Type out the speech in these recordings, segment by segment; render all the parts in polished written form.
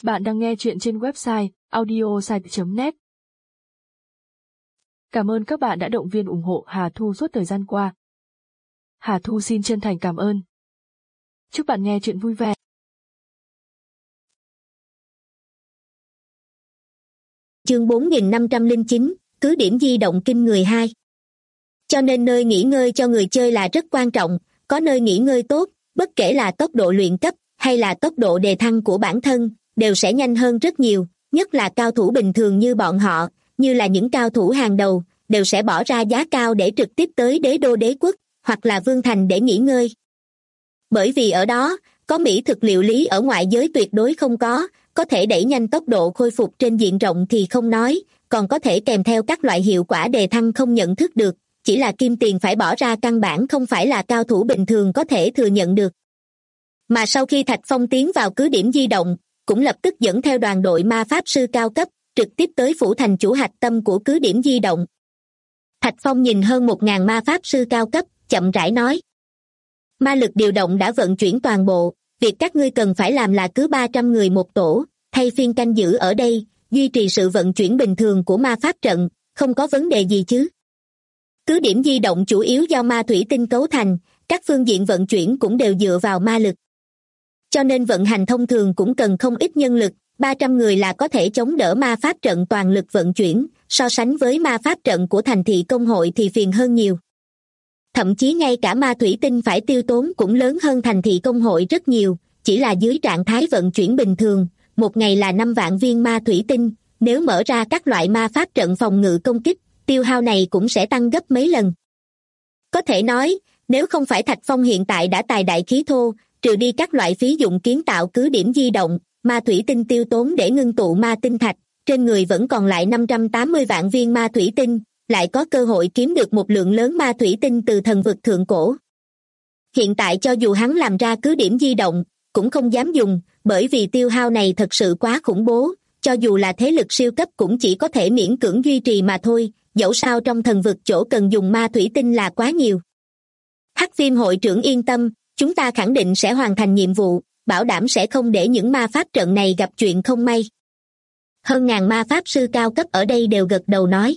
Bạn đang nghe chuyện trên website audiosite.net. Cảm ơn các bạn đã động viên ủng hộ Hà Thu suốt thời gian qua. Hà Thu xin chân thành cảm ơn. Chúc bạn nghe chuyện vui vẻ. Chương 4509, cứ điểm di động kinh người 2. Cho nên nơi nghỉ ngơi cho người chơi là rất quan trọng, có nơi nghỉ ngơi tốt, bất kể là tốc độ luyện cấp hay là tốc độ đề thăng của bản thân, đều sẽ nhanh hơn rất nhiều, nhất là cao thủ bình thường như bọn họ, như là những cao thủ hàng đầu, đều sẽ bỏ ra giá cao để trực tiếp tới đế đô đế quốc, hoặc là vương thành để nghỉ ngơi. Bởi vì ở đó, có mỹ thực liệu lý ở ngoại giới tuyệt đối không có thể đẩy nhanh tốc độ khôi phục trên diện rộng thì không nói, còn có thể kèm theo các loại hiệu quả đề thăng không nhận thức được, chỉ là kim tiền phải bỏ ra căn bản không phải là cao thủ bình thường có thể thừa nhận được. Mà sau khi Thạch Phong tiến vào cứ điểm di động, cũng lập tức dẫn theo đoàn đội ma pháp sư cao cấp, trực tiếp tới phủ thành chủ hạch tâm của cứ điểm di động. Thạch Phong nhìn hơn 1.000 ma pháp sư cao cấp, chậm rãi nói. Ma lực điều động đã vận chuyển toàn bộ, việc các ngươi cần phải làm là cứ 300 người một tổ, thay phiên canh giữ ở đây, duy trì sự vận chuyển bình thường của ma pháp trận, không có vấn đề gì chứ. Cứ điểm di động chủ yếu do ma thủy tinh cấu thành, các phương diện vận chuyển cũng đều dựa vào ma lực. Cho nên vận hành thông thường cũng cần không ít nhân lực, 300 người là có thể chống đỡ ma pháp trận toàn lực vận chuyển, so sánh với ma pháp trận của thành thị công hội thì phiền hơn nhiều. Thậm chí ngay cả ma thủy tinh phải tiêu tốn cũng lớn hơn thành thị công hội rất nhiều, chỉ là dưới trạng thái vận chuyển bình thường, một ngày là 5 vạn viên ma thủy tinh, nếu mở ra các loại ma pháp trận phòng ngự công kích, tiêu hao này cũng sẽ tăng gấp mấy lần. Có thể nói, nếu không phải Thạch Phong hiện tại đã tài đại khí thô, trừ đi các loại phí dụng kiến tạo cứ điểm di động, ma thủy tinh tiêu tốn để ngưng tụ ma tinh thạch, trên người vẫn còn lại 580 vạn viên ma thủy tinh, lại có cơ hội kiếm được một lượng lớn ma thủy tinh từ thần vực thượng cổ. Hiện tại cho dù hắn làm ra cứ điểm di động, cũng không dám dùng, bởi vì tiêu hao này thật sự quá khủng bố, cho dù là thế lực siêu cấp cũng chỉ có thể miễn cưỡng duy trì mà thôi, dẫu sao trong thần vực chỗ cần dùng ma thủy tinh là quá nhiều. Hắc Viêm hội trưởng yên tâm, chúng ta khẳng định sẽ hoàn thành nhiệm vụ, bảo đảm sẽ không để những ma pháp trận này gặp chuyện không may. Hơn ngàn ma pháp sư cao cấp ở đây đều gật đầu nói.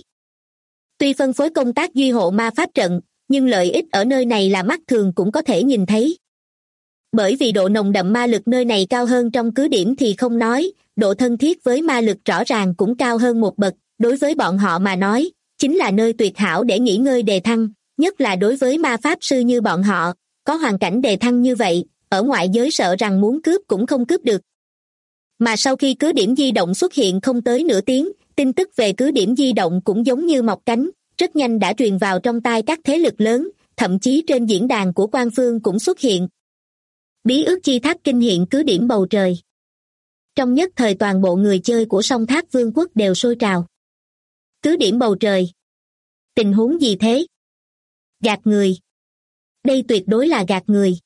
Tuy phân phối công tác duy hộ ma pháp trận, nhưng lợi ích ở nơi này là mắt thường cũng có thể nhìn thấy. Bởi vì độ nồng đậm ma lực nơi này cao hơn trong cứ điểm thì không nói, độ thân thiết với ma lực rõ ràng cũng cao hơn một bậc, đối với bọn họ mà nói, chính là nơi tuyệt hảo để nghỉ ngơi đề thăng, nhất là đối với ma pháp sư như bọn họ, có hoàn cảnh đề thăng như vậy, ở ngoại giới sợ rằng muốn cướp cũng không cướp được. Mà sau khi cứ điểm di động xuất hiện không tới nửa tiếng, tin tức về cứ điểm di động cũng giống như mọc cánh, rất nhanh đã truyền vào trong tai các thế lực lớn, thậm chí trên diễn đàn của quan phương cũng xuất hiện. Bí ước chi tháp kinh hiện cứ điểm bầu trời. Trong nhất thời toàn bộ người chơi của Song Tháp Vương quốc đều sôi trào. Cứ điểm bầu trời. Tình huống gì thế? Gạt người. Đây tuyệt đối là gạt người.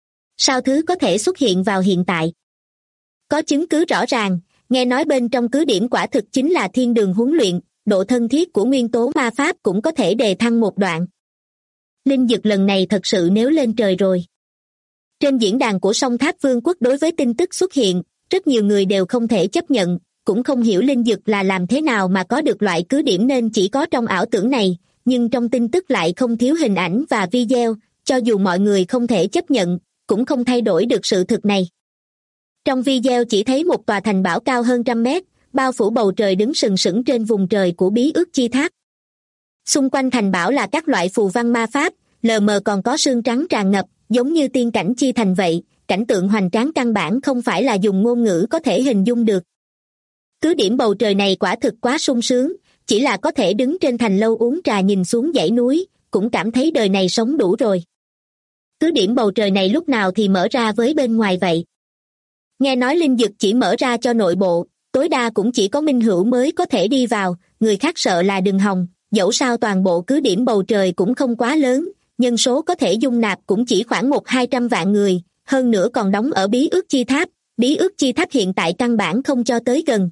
Sao thứ có thể xuất hiện vào hiện tại? Có chứng cứ rõ ràng, nghe nói bên trong cứ điểm quả thực chính là thiên đường huấn luyện, độ thân thiết của nguyên tố ma pháp cũng có thể đề thăng một đoạn. Linh dực lần này thật sự nếu lên trời rồi. Trên diễn đàn của Song Tháp Vương quốc đối với tin tức xuất hiện, rất nhiều người đều không thể chấp nhận, cũng không hiểu linh dực là làm thế nào mà có được loại cứ điểm nên chỉ có trong ảo tưởng này, nhưng trong tin tức lại không thiếu hình ảnh và video, cho dù mọi người không thể chấp nhận, cũng không thay đổi được sự thực này. Trong video chỉ thấy một tòa thành bảo cao hơn 100 mét, bao phủ bầu trời đứng sừng sững trên vùng trời của bí ước chi tháp. Xung quanh thành bảo là các loại phù văn ma pháp, lờ mờ còn có sương trắng tràn ngập, giống như tiên cảnh chi thành vậy, cảnh tượng hoành tráng căn bản không phải là dùng ngôn ngữ có thể hình dung được. Cứ điểm bầu trời này quả thực quá sung sướng, chỉ là có thể đứng trên thành lâu uống trà nhìn xuống dãy núi, cũng cảm thấy đời này sống đủ rồi. Cứ điểm bầu trời này lúc nào thì mở ra với bên ngoài vậy? Nghe nói linh dực chỉ mở ra cho nội bộ, tối đa cũng chỉ có minh hữu mới có thể đi vào, người khác sợ là đừng hòng, dẫu sao toàn bộ cứ điểm bầu trời cũng không quá lớn, nhân số có thể dung nạp cũng chỉ khoảng 100-200 vạn người, hơn nữa còn đóng ở bí ước chi tháp hiện tại căn bản không cho tới gần.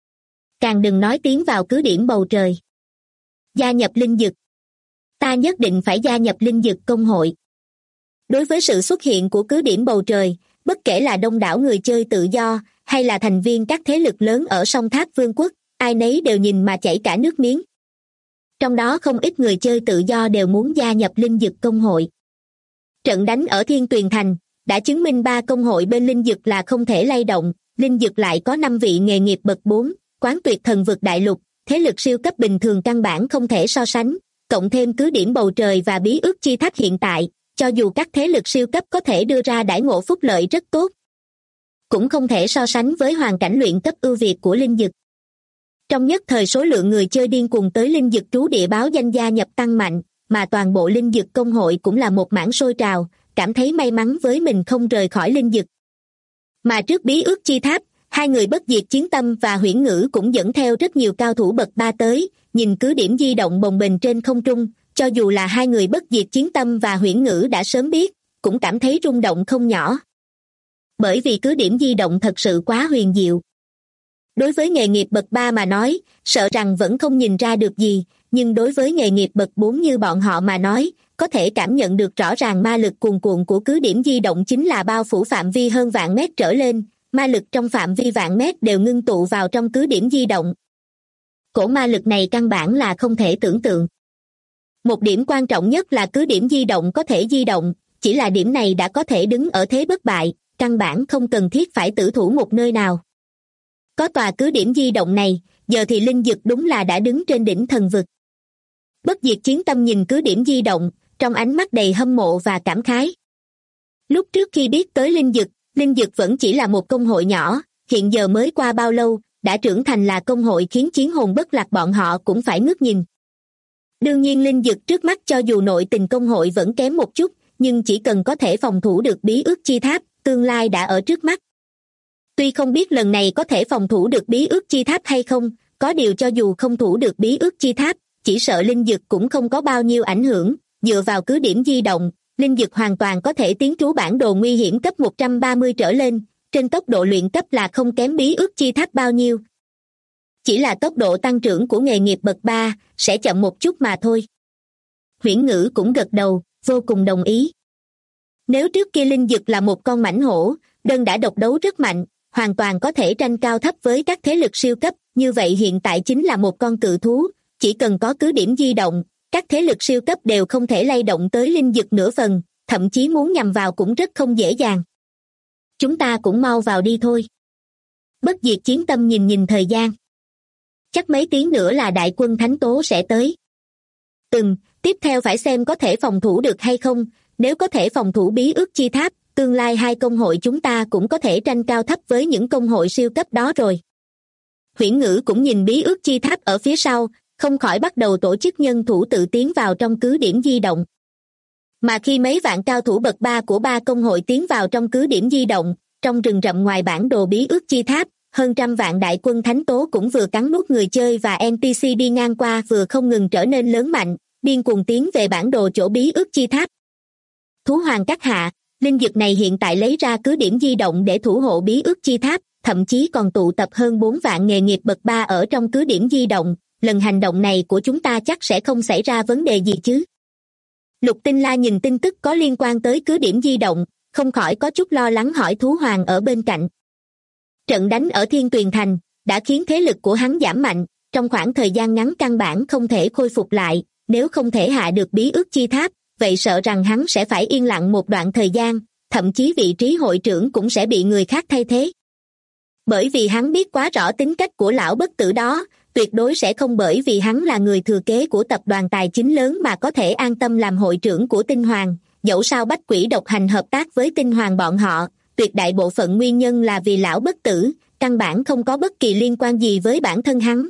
Càng đừng nói tiến vào cứ điểm bầu trời. Gia nhập linh dực. Ta nhất định phải gia nhập linh dực công hội. Đối với sự xuất hiện của cứ điểm bầu trời, bất kể là đông đảo người chơi tự do hay là thành viên các thế lực lớn ở song Tháp Vương quốc, ai nấy đều nhìn mà chảy cả nước miếng. Trong đó không ít người chơi tự do đều muốn gia nhập linh dực công hội. Trận đánh ở Thiên Tuyền Thành đã chứng minh 3 công hội bên linh dực là không thể lay động. Linh dực lại có 5 vị nghề nghiệp bậc 4, quán tuyệt thần vực đại lục, thế lực siêu cấp bình thường căn bản không thể so sánh, cộng thêm cứ điểm bầu trời và bí ước chi tháp hiện tại, cho dù các thế lực siêu cấp có thể đưa ra đãi ngộ phúc lợi rất tốt, cũng không thể so sánh với hoàn cảnh luyện cấp ưu việt của linh dực. Trong nhất thời số lượng người chơi điên cuồng tới linh dực trú địa báo danh gia nhập tăng mạnh, mà toàn bộ linh dực công hội cũng là một mảng sôi trào, cảm thấy may mắn với mình không rời khỏi linh dực. Mà trước bí ước chi tháp, 2 người bất diệt chiến tâm và huyễn ngữ cũng dẫn theo rất nhiều cao thủ bậc 3 tới, nhìn cứ điểm di động bồng bềnh trên không trung, cho dù là 2 người bất diệt chiến tâm và huyễn ngữ đã sớm biết, cũng cảm thấy rung động không nhỏ. Bởi vì cứ điểm di động thật sự quá huyền diệu. Đối với nghề nghiệp bậc 3 mà nói, sợ rằng vẫn không nhìn ra được gì, nhưng đối với nghề nghiệp bậc 4 như bọn họ mà nói, có thể cảm nhận được rõ ràng ma lực cuồn cuộn của cứ điểm di động chính là bao phủ phạm vi hơn vạn mét trở lên, ma lực trong phạm vi vạn mét đều ngưng tụ vào trong cứ điểm di động. Cổ ma lực này căn bản là không thể tưởng tượng. Một điểm quan trọng nhất là cứ điểm di động có thể di động, chỉ là điểm này đã có thể đứng ở thế bất bại, căn bản không cần thiết phải tử thủ một nơi nào. Có tòa cứ điểm di động này, giờ thì linh dực đúng là đã đứng trên đỉnh thần vực. Bất diệt chiến tâm nhìn cứ điểm di động, trong ánh mắt đầy hâm mộ và cảm khái. Lúc trước khi biết tới linh dực vẫn chỉ là một công hội nhỏ, hiện giờ mới qua bao lâu, đã trưởng thành là công hội khiến chiến hồn bất lạc bọn họ cũng phải ngước nhìn. Đương nhiên linh dực trước mắt cho dù nội tình công hội vẫn kém một chút, nhưng chỉ cần có thể phòng thủ được bí ước chi tháp, tương lai đã ở trước mắt. Tuy không biết lần này có thể phòng thủ được bí ước chi tháp hay không, có điều cho dù không thủ được bí ước chi tháp, chỉ sợ linh dực cũng không có bao nhiêu ảnh hưởng, dựa vào cứ điểm di động, linh dực hoàn toàn có thể tiến trú bản đồ nguy hiểm cấp 130 trở lên, trên tốc độ luyện cấp là không kém bí ước chi tháp bao nhiêu. Chỉ là tốc độ tăng trưởng của nghề nghiệp bậc 3 sẽ chậm một chút mà thôi. Huyễn ngữ cũng gật đầu, vô cùng đồng ý. Nếu trước kia linh dực là một con mãnh hổ, đơn đã độc đấu rất mạnh, hoàn toàn có thể tranh cao thấp với các thế lực siêu cấp, như vậy hiện tại chính là một con cự thú, chỉ cần có cứ điểm di động, các thế lực siêu cấp đều không thể lay động tới linh dực nửa phần, thậm chí muốn nhằm vào cũng rất không dễ dàng. Chúng ta cũng mau vào đi thôi. Bất diệt chiến tâm nhìn thời gian. Chắc mấy tiếng nữa là đại quân thánh tố sẽ tới. Tiếp theo phải xem có thể phòng thủ được hay không, nếu có thể phòng thủ bí ước chi tháp, tương lai 2 công hội chúng ta cũng có thể tranh cao thấp với những công hội siêu cấp đó rồi. Huyễn ngữ cũng nhìn bí ước chi tháp ở phía sau, không khỏi bắt đầu tổ chức nhân thủ tự tiến vào trong cứ điểm di động. Mà khi mấy vạn cao thủ bậc 3 của 3 công hội tiến vào trong cứ điểm di động, trong rừng rậm ngoài bản đồ bí ước chi tháp, hơn trăm vạn đại quân thánh tố cũng vừa cắn nuốt người chơi và NPC đi ngang qua vừa không ngừng trở nên lớn mạnh, điên cuồng tiến về bản đồ chỗ bí ước chi tháp. Thú hoàng các hạ, linh dực này hiện tại lấy ra cứ điểm di động để thủ hộ bí ước chi tháp, thậm chí còn tụ tập hơn 4 vạn nghề nghiệp bậc 3 ở trong cứ điểm di động, lần hành động này của chúng ta chắc sẽ không xảy ra vấn đề gì chứ. Lục Tinh La nhìn tin tức có liên quan tới cứ điểm di động, không khỏi có chút lo lắng hỏi thú hoàng ở bên cạnh. Trận đánh ở Thiên Tuyền Thành đã khiến thế lực của hắn giảm mạnh, trong khoảng thời gian ngắn căn bản không thể khôi phục lại, nếu không thể hạ được bí ước chi tháp, vậy sợ rằng hắn sẽ phải yên lặng một đoạn thời gian, thậm chí vị trí hội trưởng cũng sẽ bị người khác thay thế. Bởi vì hắn biết quá rõ tính cách của lão bất tử đó, tuyệt đối sẽ không bởi vì hắn là người thừa kế của tập đoàn tài chính lớn mà có thể an tâm làm hội trưởng của Tinh Hoàng, dẫu sao Bách Quỷ độc hành hợp tác với Tinh Hoàng bọn họ, tuyệt đại bộ phận nguyên nhân là vì lão bất tử, căn bản không có bất kỳ liên quan gì với bản thân hắn.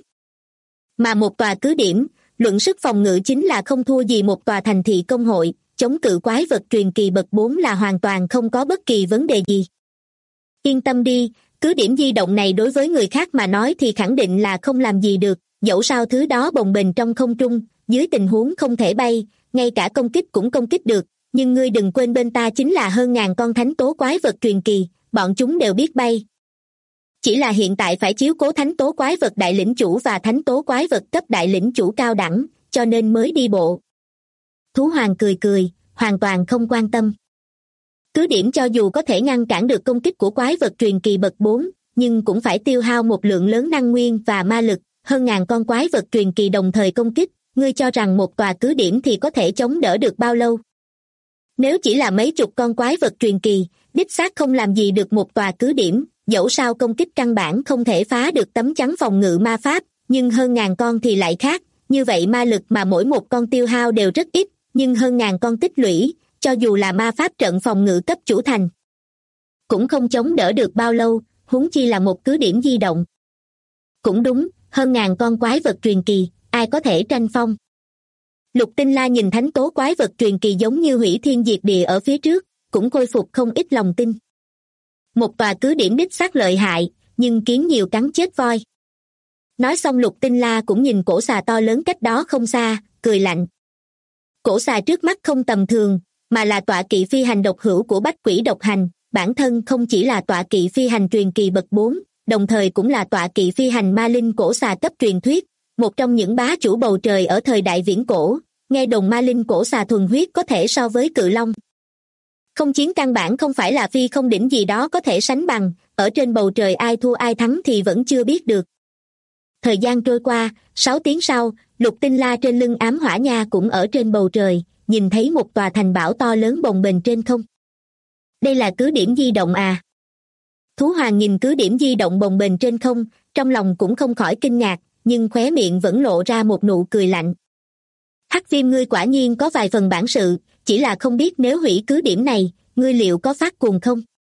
Mà một tòa cứ điểm, luận sức phòng ngự chính là không thua gì một tòa thành thị công hội, chống cự quái vật truyền kỳ bậc 4 là hoàn toàn không có bất kỳ vấn đề gì. Yên tâm đi, cứ điểm di động này đối với người khác mà nói thì khẳng định là không làm gì được, dẫu sao thứ đó bồng bềnh trong không trung, dưới tình huống không thể bay, ngay cả công kích cũng công kích được, nhưng ngươi đừng quên bên ta chính là hơn ngàn con thánh tố quái vật truyền kỳ, bọn chúng đều biết bay. Chỉ là hiện tại phải chiếu cố thánh tố quái vật đại lĩnh chủ và thánh tố quái vật cấp đại lĩnh chủ cao đẳng, cho nên mới đi bộ. Thú hoàng cười, hoàn toàn không quan tâm. Cứ điểm cho dù có thể ngăn cản được công kích của quái vật truyền kỳ bậc 4, nhưng cũng phải tiêu hao một lượng lớn năng nguyên và ma lực. Hơn ngàn con quái vật truyền kỳ đồng thời công kích, ngươi cho rằng một tòa cứ điểm thì có thể chống đỡ được bao lâu? Nếu chỉ là mấy chục con quái vật truyền kỳ, đích xác không làm gì được một tòa cứ điểm, dẫu sao công kích căn bản không thể phá được tấm chắn phòng ngự ma pháp, nhưng hơn ngàn con thì lại khác, như vậy ma lực mà mỗi một con tiêu hao đều rất ít, nhưng hơn ngàn con tích lũy, cho dù là ma pháp trận phòng ngự cấp chủ thành, cũng không chống đỡ được bao lâu, huống chi là một cứ điểm di động. Cũng đúng, hơn ngàn con quái vật truyền kỳ, ai có thể tranh phong? Lục Tinh La nhìn thánh tố quái vật truyền kỳ giống như hủy thiên diệt địa ở phía trước, cũng khôi phục không ít lòng tin. Một tòa cứ điểm đích xác lợi hại, nhưng kiến nhiều cắn chết voi. Nói xong Lục Tinh La cũng nhìn cổ xà to lớn cách đó không xa, cười lạnh. Cổ xà trước mắt không tầm thường, mà là tọa kỵ phi hành độc hữu của Bách Quỷ Độc Hành, bản thân không chỉ là tọa kỵ phi hành truyền kỳ bậc 4, đồng thời cũng là tọa kỵ phi hành ma linh cổ xà cấp truyền thuyết, một trong những bá chủ bầu trời ở thời đại viễn cổ, nghe đồn ma linh cổ xà thuần huyết có thể so với cự long. Không chiến căn bản không phải là phi không đỉnh gì đó có thể sánh bằng, ở trên bầu trời ai thua ai thắng thì vẫn chưa biết được. Thời gian trôi qua, 6 tiếng sau, Lục Tinh La trên lưng ám hỏa nha cũng ở trên bầu trời, nhìn thấy một tòa thành bảo to lớn bồng bềnh trên không. Đây là cứ điểm di động à? Thú Hoàng nhìn cứ điểm di động bồng bềnh trên không, trong lòng cũng không khỏi kinh ngạc, nhưng khóe miệng vẫn lộ ra một nụ cười lạnh. Hắc Viêm, ngươi quả nhiên có vài phần bản sự, chỉ là không biết nếu hủy cứ điểm này, ngươi liệu có phát cuồng không?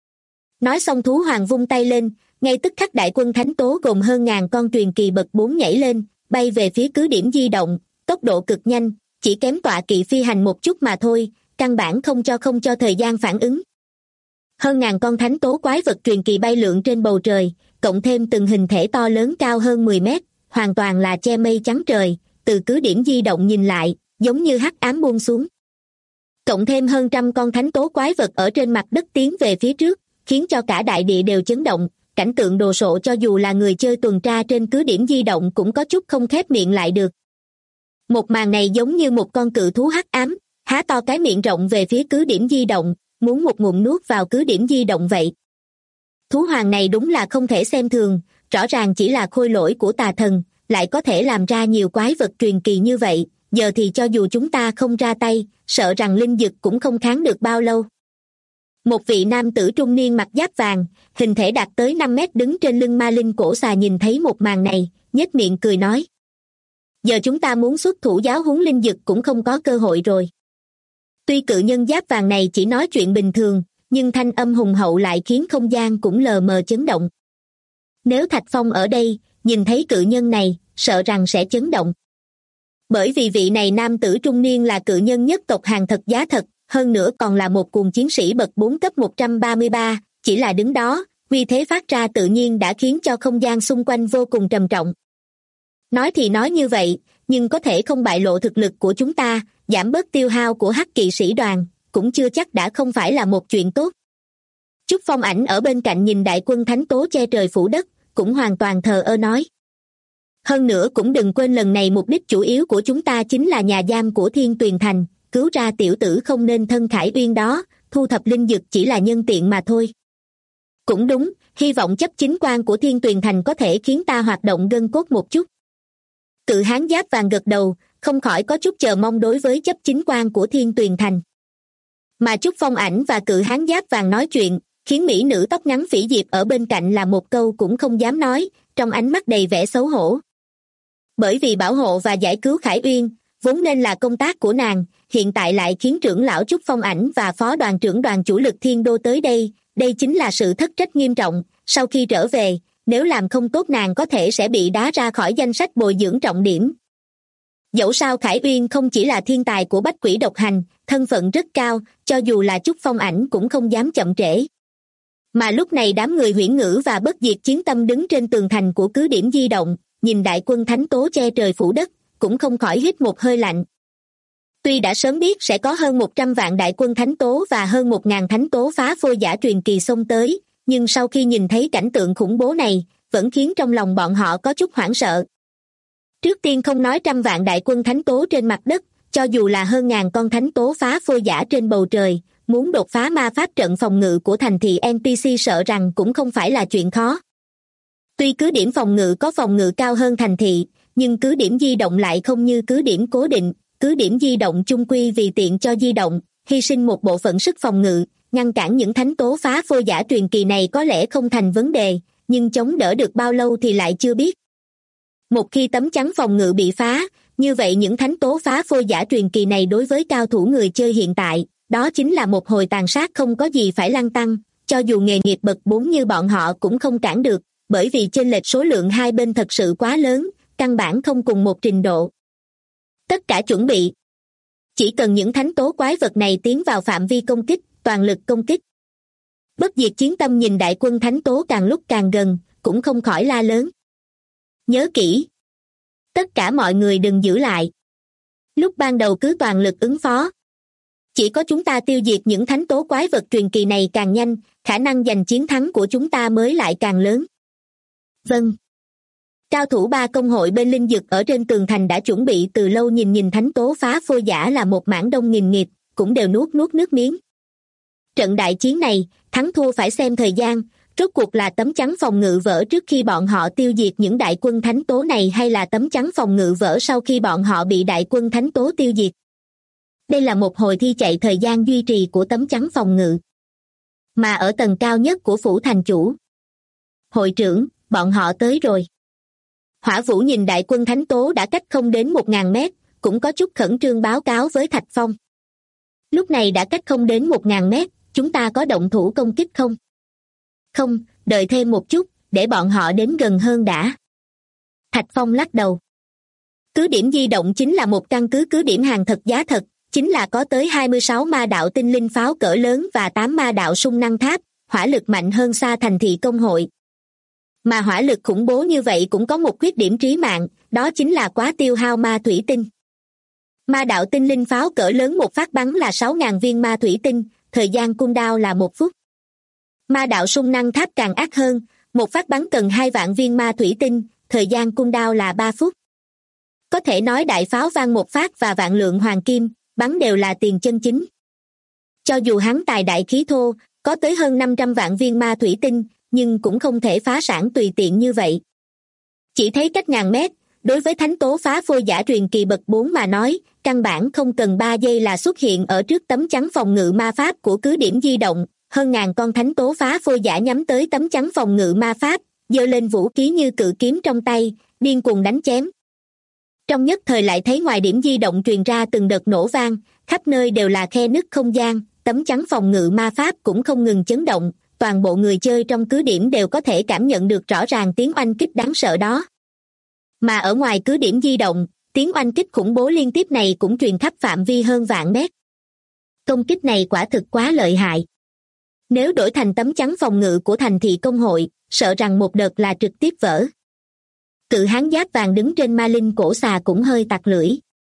Nói xong Thú Hoàng vung tay lên, ngay tức khắc đại quân thánh tố gồm hơn ngàn con truyền kỳ bậc 4 nhảy lên, bay về phía cứ điểm di động, tốc độ cực nhanh, chỉ kém tọa kỵ phi hành một chút mà thôi, căn bản không cho thời gian phản ứng. Hơn ngàn con thánh tố quái vật truyền kỳ bay lượn trên bầu trời, cộng thêm từng hình thể to lớn cao hơn 10 mét, hoàn toàn là che mây trắng trời, từ cứ điểm di động nhìn lại, giống như hắc ám buông xuống. Cộng thêm hơn trăm con thánh tố quái vật ở trên mặt đất tiến về phía trước, khiến cho cả đại địa đều chấn động, cảnh tượng đồ sộ cho dù là người chơi tuần tra trên cứ điểm di động cũng có chút không khép miệng lại được. Một màn này giống như một con cự thú hắc ám, há to cái miệng rộng về phía cứ điểm di động, muốn một ngụm nuốt vào cứ điểm di động vậy. Thú Hoàng này đúng là không thể xem thường, rõ ràng chỉ là khôi lỗi của tà thần, lại có thể làm ra nhiều quái vật truyền kỳ như vậy, giờ thì cho dù chúng ta không ra tay, sợ rằng linh dực cũng không kháng được bao lâu. Một vị nam tử trung niên mặc giáp vàng, hình thể đạt tới 5 mét đứng trên lưng ma linh cổ xà nhìn thấy một màn này, nhếch miệng cười nói. Giờ chúng ta muốn xuất thủ giáo huấn linh dực cũng không có cơ hội rồi. Tuy cự nhân giáp vàng này chỉ nói chuyện bình thường, nhưng thanh âm hùng hậu lại khiến không gian cũng lờ mờ chấn động. Nếu Thạch Phong ở đây, nhìn thấy cự nhân này, sợ rằng sẽ chấn động. Bởi vì vị này nam tử trung niên là cự nhân nhất tộc hàng thật giá thật, hơn nữa còn là một cuồng chiến sĩ bậc 4 cấp 133, chỉ là đứng đó, uy thế phát ra tự nhiên đã khiến cho không gian xung quanh vô cùng trầm trọng. Nói thì nói như vậy, nhưng có thể không bại lộ thực lực của chúng ta, giảm bớt tiêu hao của hắc kỵ sĩ đoàn, cũng chưa chắc đã không phải là một chuyện tốt. Trúc Phong Ảnh ở bên cạnh nhìn đại quân thánh tố che trời phủ đất, cũng hoàn toàn thờ ơ nói. Hơn nữa cũng đừng quên lần này mục đích chủ yếu của chúng ta chính là nhà giam của Thiên Tuyền Thành, cứu ra tiểu tử không nên thân Khải Uyên đó, thu thập linh dược chỉ là nhân tiện mà thôi. Cũng đúng, hy vọng chấp chính quan của Thiên Tuyền Thành có thể khiến ta hoạt động gân cốt một chút. Cự hán giáp vàng gật đầu, không khỏi có chút chờ mong đối với chấp chính quan của Thiên Tuyền Thành. Mà Trúc Phong Ảnh và cự hán giáp vàng nói chuyện, khiến mỹ nữ tóc ngắn Phỉ Diệp ở bên cạnh là một câu cũng không dám nói, trong ánh mắt đầy vẻ xấu hổ. Bởi vì bảo hộ và giải cứu Khải Uyên, vốn nên là công tác của nàng, hiện tại lại khiến trưởng lão Trúc Phong Ảnh và phó đoàn trưởng đoàn chủ lực Thiên Đô tới đây, đây chính là sự thất trách nghiêm trọng, sau khi trở về, nếu làm không tốt nàng có thể sẽ bị đá ra khỏi danh sách bồi dưỡng trọng điểm. Dẫu sao Khải Uyên không chỉ là thiên tài của Bách Quỷ Độc Hành, thân phận rất cao, cho dù là Trúc Phong Ảnh cũng không dám chậm trễ. Mà lúc này đám người Huyễn Ngữ và Bất Diệt Chiến Tâm đứng trên tường thành của cứ điểm di động, nhìn đại quân thánh tố che trời phủ đất, cũng không khỏi hít một hơi lạnh. Tuy đã sớm biết sẽ có hơn 100 vạn đại quân thánh tố và hơn 1.000 thánh tố phá phôi giả truyền kỳ xông tới, nhưng sau khi nhìn thấy cảnh tượng khủng bố này, vẫn khiến trong lòng bọn họ có chút hoảng sợ. Trước tiên không nói trăm vạn đại quân thánh tố trên mặt đất, cho dù là hơn ngàn con thánh tố phá phôi giả trên bầu trời, muốn đột phá ma pháp trận phòng ngự của thành thị NPC sợ rằng cũng không phải là chuyện khó. Tuy cứ điểm phòng ngự có phòng ngự cao hơn thành thị, nhưng cứ điểm di động lại không như cứ điểm cố định. Cứ điểm di động chung quy vì tiện cho di động, hy sinh một bộ phận sức phòng ngự, ngăn cản những thánh tố phá phôi giả truyền kỳ này có lẽ không thành vấn đề, nhưng chống đỡ được bao lâu thì lại chưa biết. Một khi tấm chắn phòng ngự bị phá, như vậy những thánh tố phá phôi giả truyền kỳ này đối với cao thủ người chơi hiện tại, đó chính là một hồi tàn sát không có gì phải lăn tăn, cho dù nghề nghiệp bậc 4 như bọn họ cũng không cản được, bởi vì chênh lệch số lượng hai bên thật sự quá lớn, căn bản không cùng một trình độ. Tất cả chuẩn bị. Chỉ cần những thánh tố quái vật này tiến vào phạm vi công kích, toàn lực công kích. Bất diệt chiến tâm nhìn đại quân thánh tố càng lúc càng gần, cũng không khỏi la lớn. Nhớ kỹ. Tất cả mọi người đừng giữ lại. Lúc ban đầu cứ toàn lực ứng phó. Chỉ có chúng ta tiêu diệt những thánh tố quái vật truyền kỳ này càng nhanh, khả năng giành chiến thắng của chúng ta mới lại càng lớn. Vâng. Cao thủ ba công hội bên linh dực ở trên tường thành đã chuẩn bị từ lâu, nhìn thánh tố phá phôi giả là một mảng đông nghìn nghịt, cũng đều nuốt nước miếng. Trận đại chiến này, thắng thua phải xem thời gian, rốt cuộc là tấm chắn phòng ngự vỡ trước khi bọn họ tiêu diệt những đại quân thánh tố này hay là tấm chắn phòng ngự vỡ sau khi bọn họ bị đại quân thánh tố tiêu diệt. Đây là một hồi thi chạy thời gian duy trì của tấm chắn phòng ngự. Mà ở tầng cao nhất của phủ thành chủ. Hội trưởng, bọn họ tới rồi. Hỏa Vũ nhìn đại quân thánh tố đã cách không đến 1.000 mét, cũng có chút khẩn trương báo cáo với Thạch Phong. Lúc này đã cách không đến 1.000 mét, chúng ta có động thủ công kích không? Không, đợi thêm một chút, để bọn họ đến gần hơn đã. Thạch Phong lắc đầu. Cứ điểm di động chính là một căn cứ điểm hàng thật giá thật, chính là có tới 26 ma đạo tinh linh pháo cỡ lớn và 8 ma đạo sung năng tháp, hỏa lực mạnh hơn xa thành thị công hội. Mà hỏa lực khủng bố như vậy cũng có một khuyết điểm trí mạng, đó chính là quá tiêu hao ma thủy tinh. Ma đạo tinh linh pháo cỡ lớn một phát bắn là 6.000 viên ma thủy tinh, thời gian cooldown là 1 phút. Ma đạo sung năng tháp càng ác hơn, một phát bắn cần 2 vạn viên ma thủy tinh, thời gian cooldown là 3 phút. Có thể nói đại pháo vang một phát và vạn lượng hoàng kim, bắn đều là tiền chân chính. Cho dù hắn tài đại khí thô, có tới hơn 500 vạn viên ma thủy tinh, nhưng cũng không thể phá sản tùy tiện như vậy. Chỉ thấy cách ngàn mét, đối với thánh tố phá phôi giả truyền kỳ bậc 4 mà nói, căn bản không cần 3 giây là xuất hiện ở trước tấm chắn phòng ngự ma pháp của cứ điểm di động, hơn ngàn con thánh tố phá phôi giả nhắm tới tấm chắn phòng ngự ma pháp, giơ lên vũ khí như cự kiếm trong tay, điên cuồng đánh chém. Trong nhất thời lại thấy ngoài điểm di động truyền ra từng đợt nổ vang, khắp nơi đều là khe nứt không gian, tấm chắn phòng ngự ma pháp cũng không ngừng chấn động, toàn bộ người chơi trong cứ điểm đều có thể cảm nhận được rõ ràng tiếng oanh kích đáng sợ đó. Mà ở ngoài cứ điểm di động, tiếng oanh kích khủng bố liên tiếp này cũng truyền khắp phạm vi hơn vạn mét. Công kích này quả thực quá lợi hại. Nếu đổi thành tấm chắn phòng ngự của thành thị công hội, sợ rằng một đợt là trực tiếp vỡ. Cự hán giáp vàng đứng trên ma linh cổ xà cũng hơi tặc lưỡi.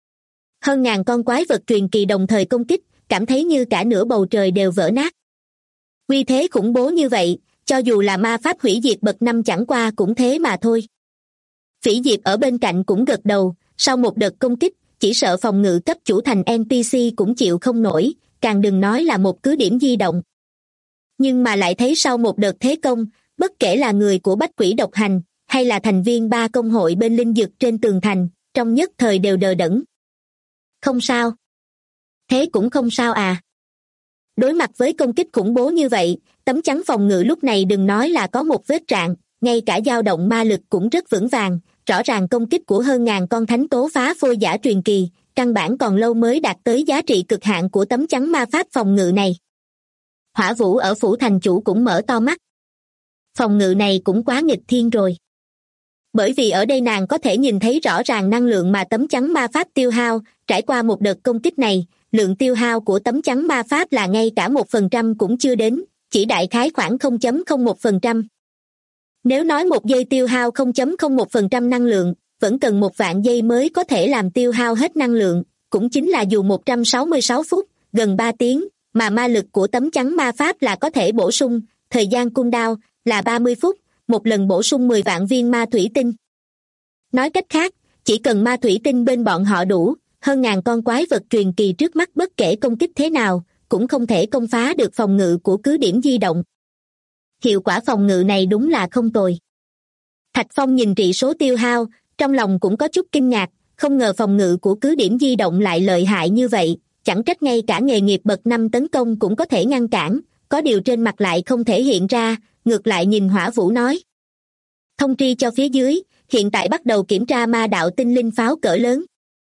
Hơn ngàn con quái vật truyền kỳ đồng thời công kích, cảm thấy như cả nửa bầu trời đều vỡ nát. Uy thế khủng bố như vậy, cho dù là ma pháp hủy diệt bậc 5 chẳng qua cũng thế mà thôi. Phỉ Diệp ở bên cạnh cũng gật đầu, sau một đợt công kích, chỉ sợ phòng ngự cấp chủ thành NPC cũng chịu không nổi, càng đừng nói là một cứ điểm di động. Nhưng mà lại thấy sau một đợt thế công, bất kể là người của Bách Quỷ Độc Hành, hay là thành viên 3 công hội bên linh dực trên tường thành, trong nhất thời đều đờ đẫn. Không sao. Thế cũng không sao à. Đối mặt với công kích khủng bố như vậy, tấm chắn phòng ngự lúc này đừng nói là có một vết rạn, ngay cả dao động ma lực cũng rất vững vàng, rõ ràng công kích của hơn ngàn con thánh tố phá phôi giả truyền kỳ, căn bản còn lâu mới đạt tới giá trị cực hạn của tấm chắn ma pháp phòng ngự này. Hỏa Vũ ở phủ thành chủ cũng mở to mắt. Phòng ngự này cũng quá nghịch thiên rồi. Bởi vì ở đây nàng có thể nhìn thấy rõ ràng năng lượng mà tấm chắn ma pháp tiêu hao, trải qua một đợt công kích này, lượng tiêu hao của tấm chắn ma pháp là ngay cả 1% cũng chưa đến, chỉ đại khái khoảng 0.01%. Nếu nói một giây tiêu hao 0.01% năng lượng, vẫn cần 1 vạn giây mới có thể làm tiêu hao hết năng lượng, cũng chính là dù 166 phút, gần 3 tiếng, mà ma lực của tấm chắn ma pháp là có thể bổ sung, thời gian cooldown là 30 phút, một lần bổ sung 10 vạn viên ma thủy tinh. Nói cách khác, chỉ cần ma thủy tinh bên bọn họ đủ, hơn ngàn con quái vật truyền kỳ trước mắt bất kể công kích thế nào, cũng không thể công phá được phòng ngự của cứ điểm di động. Hiệu quả phòng ngự này đúng là không tồi. Thạch Phong nhìn trị số tiêu hao, trong lòng cũng có chút kinh ngạc, không ngờ phòng ngự của cứ điểm di động lại lợi hại như vậy, chẳng trách ngay cả nghề nghiệp bậc 5 tấn công cũng có thể ngăn cản, có điều trên mặt lại không thể hiện ra, ngược lại nhìn Hỏa Vũ nói. Thông tri cho phía dưới, hiện tại bắt đầu kiểm tra ma đạo tinh linh pháo cỡ lớn.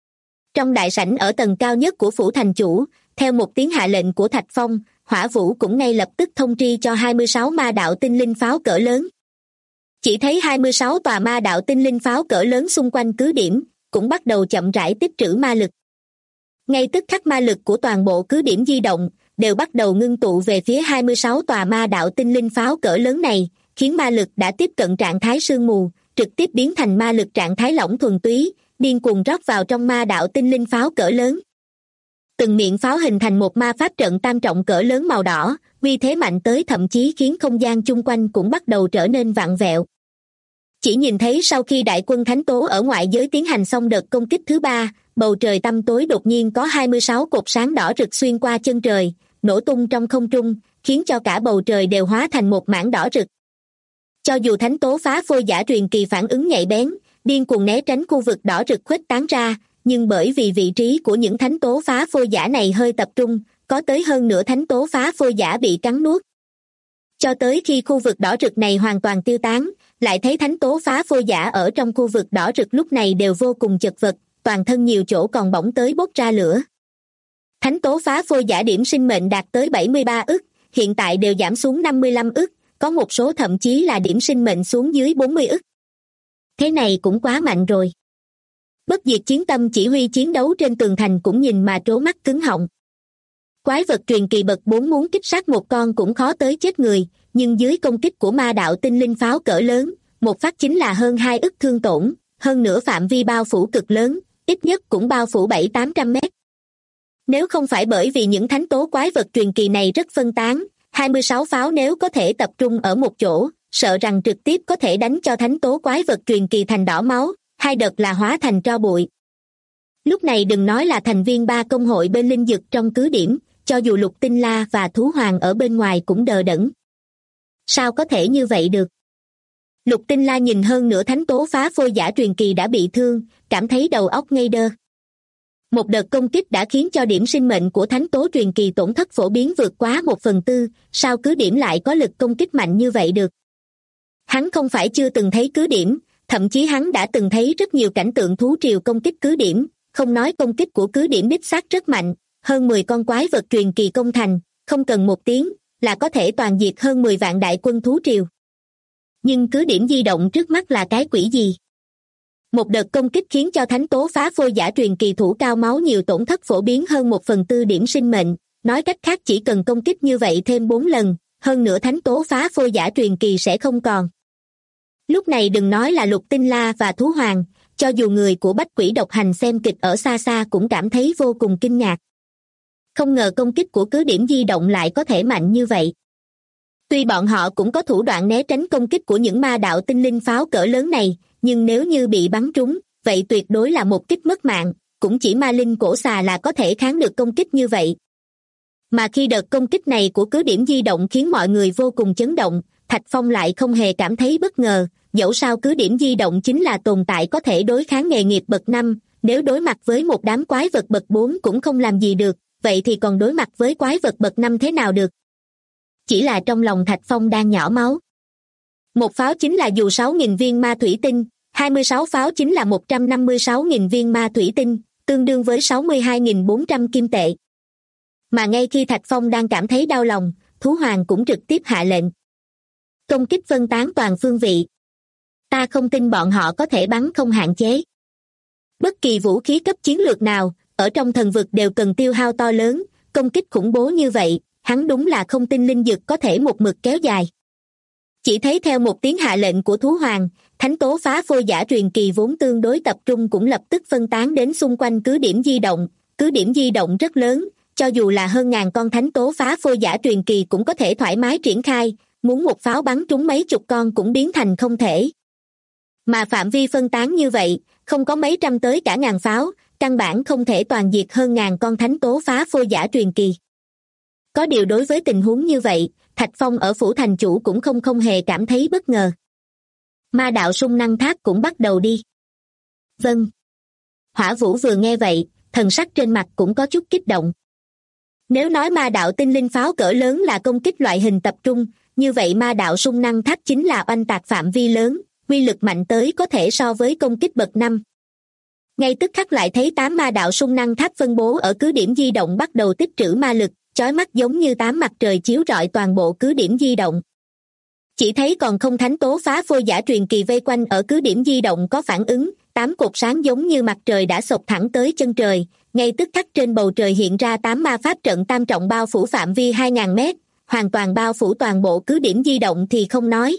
Trong đại sảnh ở tầng cao nhất của phủ thành chủ, theo một tiếng hạ lệnh của Thạch Phong, Hỏa Vũ cũng ngay lập tức thông tri cho 26 ma đạo tinh linh pháo cỡ lớn. Chỉ thấy 26 tòa ma đạo tinh linh pháo cỡ lớn xung quanh cứ điểm, cũng bắt đầu chậm rãi tích trữ ma lực. Ngay tức khắc ma lực của toàn bộ cứ điểm di động, đều bắt đầu ngưng tụ về phía 26 tòa ma đạo tinh linh pháo cỡ lớn này, khiến ma lực đã tiếp cận trạng thái sương mù, trực tiếp biến thành ma lực trạng thái lỏng thuần túy, điên cuồng rót vào trong ma đạo tinh linh pháo cỡ lớn. Từng miệng pháo hình thành một ma pháp trận tam trọng cỡ lớn màu đỏ, uy thế mạnh tới thậm chí khiến không gian chung quanh cũng bắt đầu trở nên vặn vẹo. Chỉ nhìn thấy sau khi đại quân thánh tố ở ngoại giới tiến hành xong đợt công kích thứ 3, bầu trời tăm tối đột nhiên có 26 cột sáng đỏ rực xuyên qua chân trời, nổ tung trong không trung, khiến cho cả bầu trời đều hóa thành một mảng đỏ rực. Cho dù thánh tố phá phôi giả truyền kỳ phản ứng nhạy bén, điên cuồng né tránh khu vực đỏ rực khuếch tán ra, nhưng bởi vì vị trí của những thánh tố phá phôi giả này hơi tập trung, có tới hơn nửa thánh tố phá phôi giả bị cắn nuốt. Cho tới khi khu vực đỏ rực này hoàn toàn tiêu tán, lại thấy thánh tố phá phôi giả ở trong khu vực đỏ rực lúc này đều vô cùng chật vật, toàn thân nhiều chỗ còn bỏng tới bốc ra lửa. Thánh tố phá phôi giả điểm sinh mệnh đạt tới 73 ức, hiện tại đều giảm xuống 55 ức, có một số thậm chí là điểm sinh mệnh xuống dưới 40 ức. Thế này cũng quá mạnh rồi. Bất diệt chiến tâm chỉ huy chiến đấu trên tường thành cũng nhìn mà trố mắt cứng họng. Quái vật truyền kỳ bậc 4 muốn kích sát một con cũng khó tới chết người, nhưng dưới công kích của ma đạo tinh linh pháo cỡ lớn, một phát chính là hơn 2 ức thương tổn, hơn nữa phạm vi bao phủ cực lớn, ít nhất cũng bao phủ 700-800 mét. Nếu không phải bởi vì những thánh tố quái vật truyền kỳ này rất phân tán, 26 pháo nếu có thể tập trung ở một chỗ, sợ rằng trực tiếp có thể đánh cho thánh tố quái vật truyền kỳ thành đỏ máu, hai đợt là hóa thành tro bụi. Lúc này đừng nói là thành viên 3 công hội bên linh dực trong cứ điểm, cho dù Lục Tinh La và Thú Hoàng ở bên ngoài cũng đờ đẫn. Sao có thể như vậy được? Lục Tinh La nhìn hơn nửa thánh tố phá phôi giả truyền kỳ đã bị thương, cảm thấy đầu óc ngây đơ. Một đợt công kích đã khiến cho điểm sinh mệnh của thánh tố truyền kỳ tổn thất phổ biến vượt quá 1/4, sao cứ điểm lại có lực công kích mạnh như vậy được? Hắn không phải chưa từng thấy cứ điểm, thậm chí hắn đã từng thấy rất nhiều cảnh tượng thú triều công kích cứ điểm, không nói công kích của cứ điểm đích xác rất mạnh, hơn 10 con quái vật truyền kỳ công thành, không cần một tiếng, là có thể toàn diệt hơn 10 vạn đại quân thú triều. Nhưng cứ điểm di động trước mắt là cái quỷ gì? Một đợt công kích khiến cho thánh tố phá phôi giả truyền kỳ thủ cao máu nhiều tổn thất phổ biến hơn 1/4 điểm sinh mệnh, nói cách khác chỉ cần công kích như vậy thêm 4 lần, hơn nữa thánh tố phá phôi giả truyền kỳ sẽ không còn. Lúc này đừng nói là Lục Tinh La và Thú Hoàng, cho dù người của Bách Quỷ Độc Hành xem kịch ở xa xa cũng cảm thấy vô cùng kinh ngạc. Không ngờ công kích của cứ điểm di động lại có thể mạnh như vậy. Tuy bọn họ cũng có thủ đoạn né tránh công kích của những ma đạo tinh linh pháo cỡ lớn này, nhưng nếu như bị bắn trúng, vậy tuyệt đối là một kích mất mạng, cũng chỉ ma linh cổ xà là có thể kháng được công kích như vậy. Mà khi đợt công kích này của cứ điểm di động khiến mọi người vô cùng chấn động, Thạch Phong lại không hề cảm thấy bất ngờ, dẫu sao cứ điểm di động chính là tồn tại có thể đối kháng nghề nghiệp bậc 5, nếu đối mặt với một đám quái vật bậc 4 cũng không làm gì được, vậy thì còn đối mặt với quái vật bậc 5 thế nào được? Chỉ là trong lòng Thạch Phong đang nhỏ máu. Một pháo chính là dù 6.000 viên ma thủy tinh, 26 pháo chính là 156.000 viên ma thủy tinh, tương đương với 62.400 kim tệ. Mà ngay khi Thạch Phong đang cảm thấy đau lòng, Thú Hoàng cũng trực tiếp hạ lệnh. Công kích phân tán toàn phương vị. Ta không tin bọn họ có thể bắn không hạn chế. Bất kỳ vũ khí cấp chiến lược nào, ở trong thần vực đều cần tiêu hao to lớn, công kích khủng bố như vậy, hắn đúng là không tin linh dực có thể một mực kéo dài. Chỉ thấy theo một tiếng hạ lệnh của Thú Hoàng, thánh tố phá phôi giả truyền kỳ vốn tương đối tập trung cũng lập tức phân tán đến xung quanh cứ điểm di động. Cứ điểm di động rất lớn, cho dù là hơn ngàn con thánh tố phá phôi giả truyền kỳ cũng có thể thoải mái triển khai, muốn một pháo bắn trúng mấy chục con cũng biến thành không thể. Mà phạm vi phân tán như vậy, không có mấy trăm tới cả ngàn pháo, căn bản không thể toàn diệt hơn ngàn con thánh tố phá phôi giả truyền kỳ. Có điều đối với tình huống như vậy, Thạch Phong ở phủ thành chủ cũng không hề cảm thấy bất ngờ. Ma đạo sung năng tháp cũng bắt đầu đi. Vâng. Hỏa Vũ vừa nghe vậy, thần sắc trên mặt cũng có chút kích động. Nếu nói ma đạo tinh linh pháo cỡ lớn là công kích loại hình tập trung, như vậy ma đạo sung năng tháp chính là oanh tạc phạm vi lớn, uy lực mạnh tới có thể so với công kích bậc 5. Ngay tức khắc lại thấy 8 ma đạo sung năng tháp phân bố ở cứ điểm di động bắt đầu tích trữ ma lực, chói mắt giống như 8 mặt trời chiếu rọi toàn bộ cứ điểm di động. Chỉ thấy còn không thánh tố phá phôi giả truyền kỳ vây quanh ở cứ điểm di động có phản ứng, 8 cột sáng giống như mặt trời đã xộc thẳng tới chân trời, ngay tức khắc trên bầu trời hiện ra 8 ma pháp trận tam trọng bao phủ phạm vi 2.000 mét, hoàn toàn bao phủ toàn bộ cứ điểm di động thì không nói.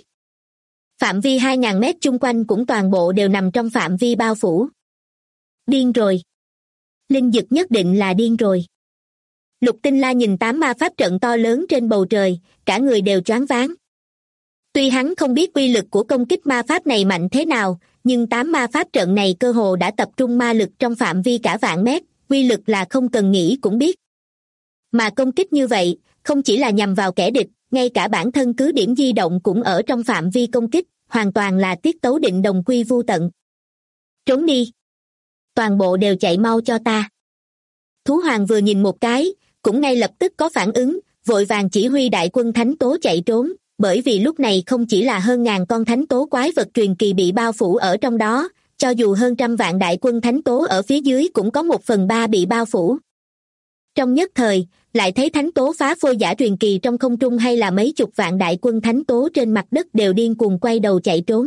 Phạm vi 2.000 mét chung quanh cũng toàn bộ đều nằm trong phạm vi bao phủ. Điên rồi. Linh Dực nhất định là điên rồi. Lục Tinh La nhìn 8 ma pháp trận to lớn trên bầu trời, cả người đều choáng váng. Tuy hắn không biết uy lực của công kích ma pháp này mạnh thế nào, nhưng 8 ma pháp trận này cơ hồ đã tập trung ma lực trong phạm vi cả vạn mét, uy lực là không cần nghĩ cũng biết. Mà công kích như vậy, không chỉ là nhằm vào kẻ địch, ngay cả bản thân cứ điểm di động cũng ở trong phạm vi công kích, hoàn toàn là tiết tấu định đồng quy vu tận. Trốn đi! Toàn bộ đều chạy mau cho ta. Thú Hoàng vừa nhìn một cái, cũng ngay lập tức có phản ứng, vội vàng chỉ huy đại quân thánh tố chạy trốn, bởi vì lúc này không chỉ là hơn ngàn con thánh tố quái vật truyền kỳ bị bao phủ ở trong đó, cho dù hơn trăm vạn đại quân thánh tố ở phía dưới cũng có 1/3 bị bao phủ. Trong nhất thời, lại thấy thánh tố phá phôi giả truyền kỳ trong không trung hay là mấy chục vạn đại quân thánh tố trên mặt đất đều điên cuồng quay đầu chạy trốn.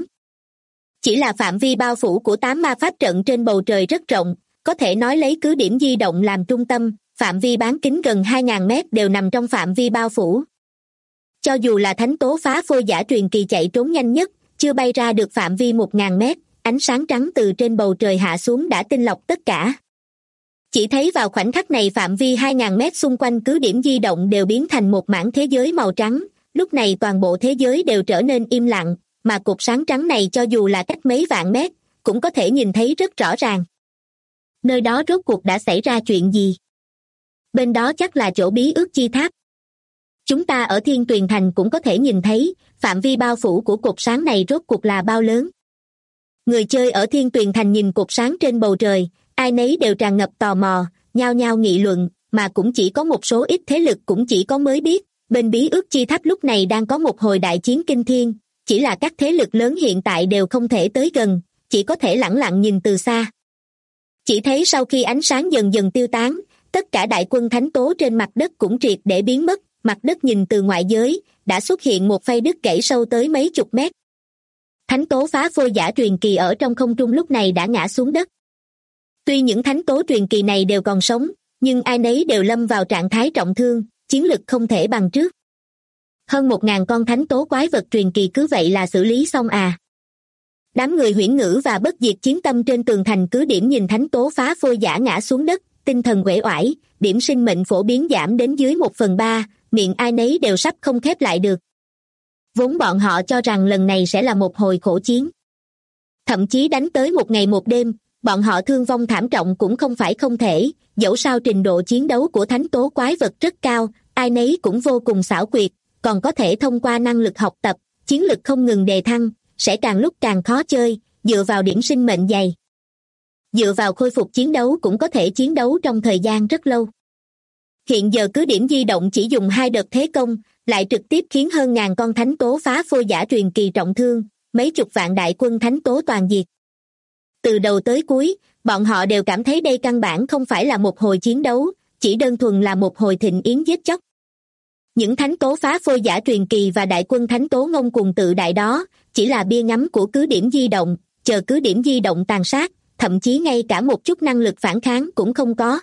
Chỉ là phạm vi bao phủ của 8 ma pháp trận trên bầu trời rất rộng, có thể nói lấy cứ điểm di động làm trung tâm, phạm vi bán kính gần 2.000 mét đều nằm trong phạm vi bao phủ. Cho dù là thánh tố phá phôi giả truyền kỳ chạy trốn nhanh nhất, chưa bay ra được phạm vi 1.000 mét, ánh sáng trắng từ trên bầu trời hạ xuống đã tinh lọc tất cả. Chỉ thấy vào khoảnh khắc này phạm vi 2.000 mét xung quanh cứ điểm di động đều biến thành một mảng thế giới màu trắng, lúc này toàn bộ thế giới đều trở nên im lặng, mà cột sáng trắng này cho dù là cách mấy vạn mét, cũng có thể nhìn thấy rất rõ ràng. Nơi đó rốt cuộc đã xảy ra chuyện gì? Bên đó chắc là chỗ bí ước chi tháp. Chúng ta ở Thiên Tuyền Thành cũng có thể nhìn thấy, phạm vi bao phủ của cột sáng này rốt cuộc là bao lớn. Người chơi ở Thiên Tuyền Thành nhìn cột sáng trên bầu trời, ai nấy đều tràn ngập tò mò, nhao nhao nghị luận, mà cũng chỉ có một số ít thế lực cũng chỉ có mới biết, bên bí ước chi tháp lúc này đang có một hồi đại chiến kinh thiên, chỉ là các thế lực lớn hiện tại đều không thể tới gần, chỉ có thể lẳng lặng nhìn từ xa. Chỉ thấy sau khi ánh sáng dần dần tiêu tán, tất cả đại quân thánh tố trên mặt đất cũng triệt để biến mất, mặt đất nhìn từ ngoại giới, đã xuất hiện một phay đứt gãy sâu tới mấy chục mét. Thánh tố phá phôi giả truyền kỳ ở trong không trung lúc này đã ngã xuống đất. Tuy những thánh tố truyền kỳ này đều còn sống, nhưng ai nấy đều lâm vào trạng thái trọng thương, chiến lực không thể bằng trước. Hơn 1.000 con thánh tố quái vật truyền kỳ cứ vậy là xử lý xong à. Đám người Huyễn Ngữ và Bất Diệt Chiến Tâm trên tường thành cứ điểm nhìn thánh tố phá phôi giả ngã xuống đất, tinh thần uể oải, điểm sinh mệnh phổ biến giảm đến dưới 1/3, miệng ai nấy đều sắp không khép lại được. Vốn bọn họ cho rằng lần này sẽ là một hồi khổ chiến. Thậm chí đánh tới một ngày một đêm, bọn họ thương vong thảm trọng cũng không phải không thể, dẫu sao trình độ chiến đấu của thánh tố quái vật rất cao, ai nấy cũng vô cùng xảo quyệt, còn có thể thông qua năng lực học tập, chiến lực không ngừng đề thăng, sẽ càng lúc càng khó chơi, dựa vào điểm sinh mệnh dày. Dựa vào khôi phục chiến đấu cũng có thể chiến đấu trong thời gian rất lâu. Hiện giờ cứ điểm di động chỉ dùng 2 đợt thế công, lại trực tiếp khiến hơn ngàn con thánh tố phá phôi giả truyền kỳ trọng thương, mấy chục vạn đại quân thánh tố toàn diệt. Từ đầu tới cuối, bọn họ đều cảm thấy đây căn bản không phải là một hồi chiến đấu, chỉ đơn thuần là một hồi thịnh yến giết chóc. Những thánh tố phá phôi giả truyền kỳ và đại quân thánh tố ngông cuồng tự đại đó, chỉ là bia ngắm của cứ điểm di động, chờ cứ điểm di động tàn sát, thậm chí ngay cả một chút năng lực phản kháng cũng không có.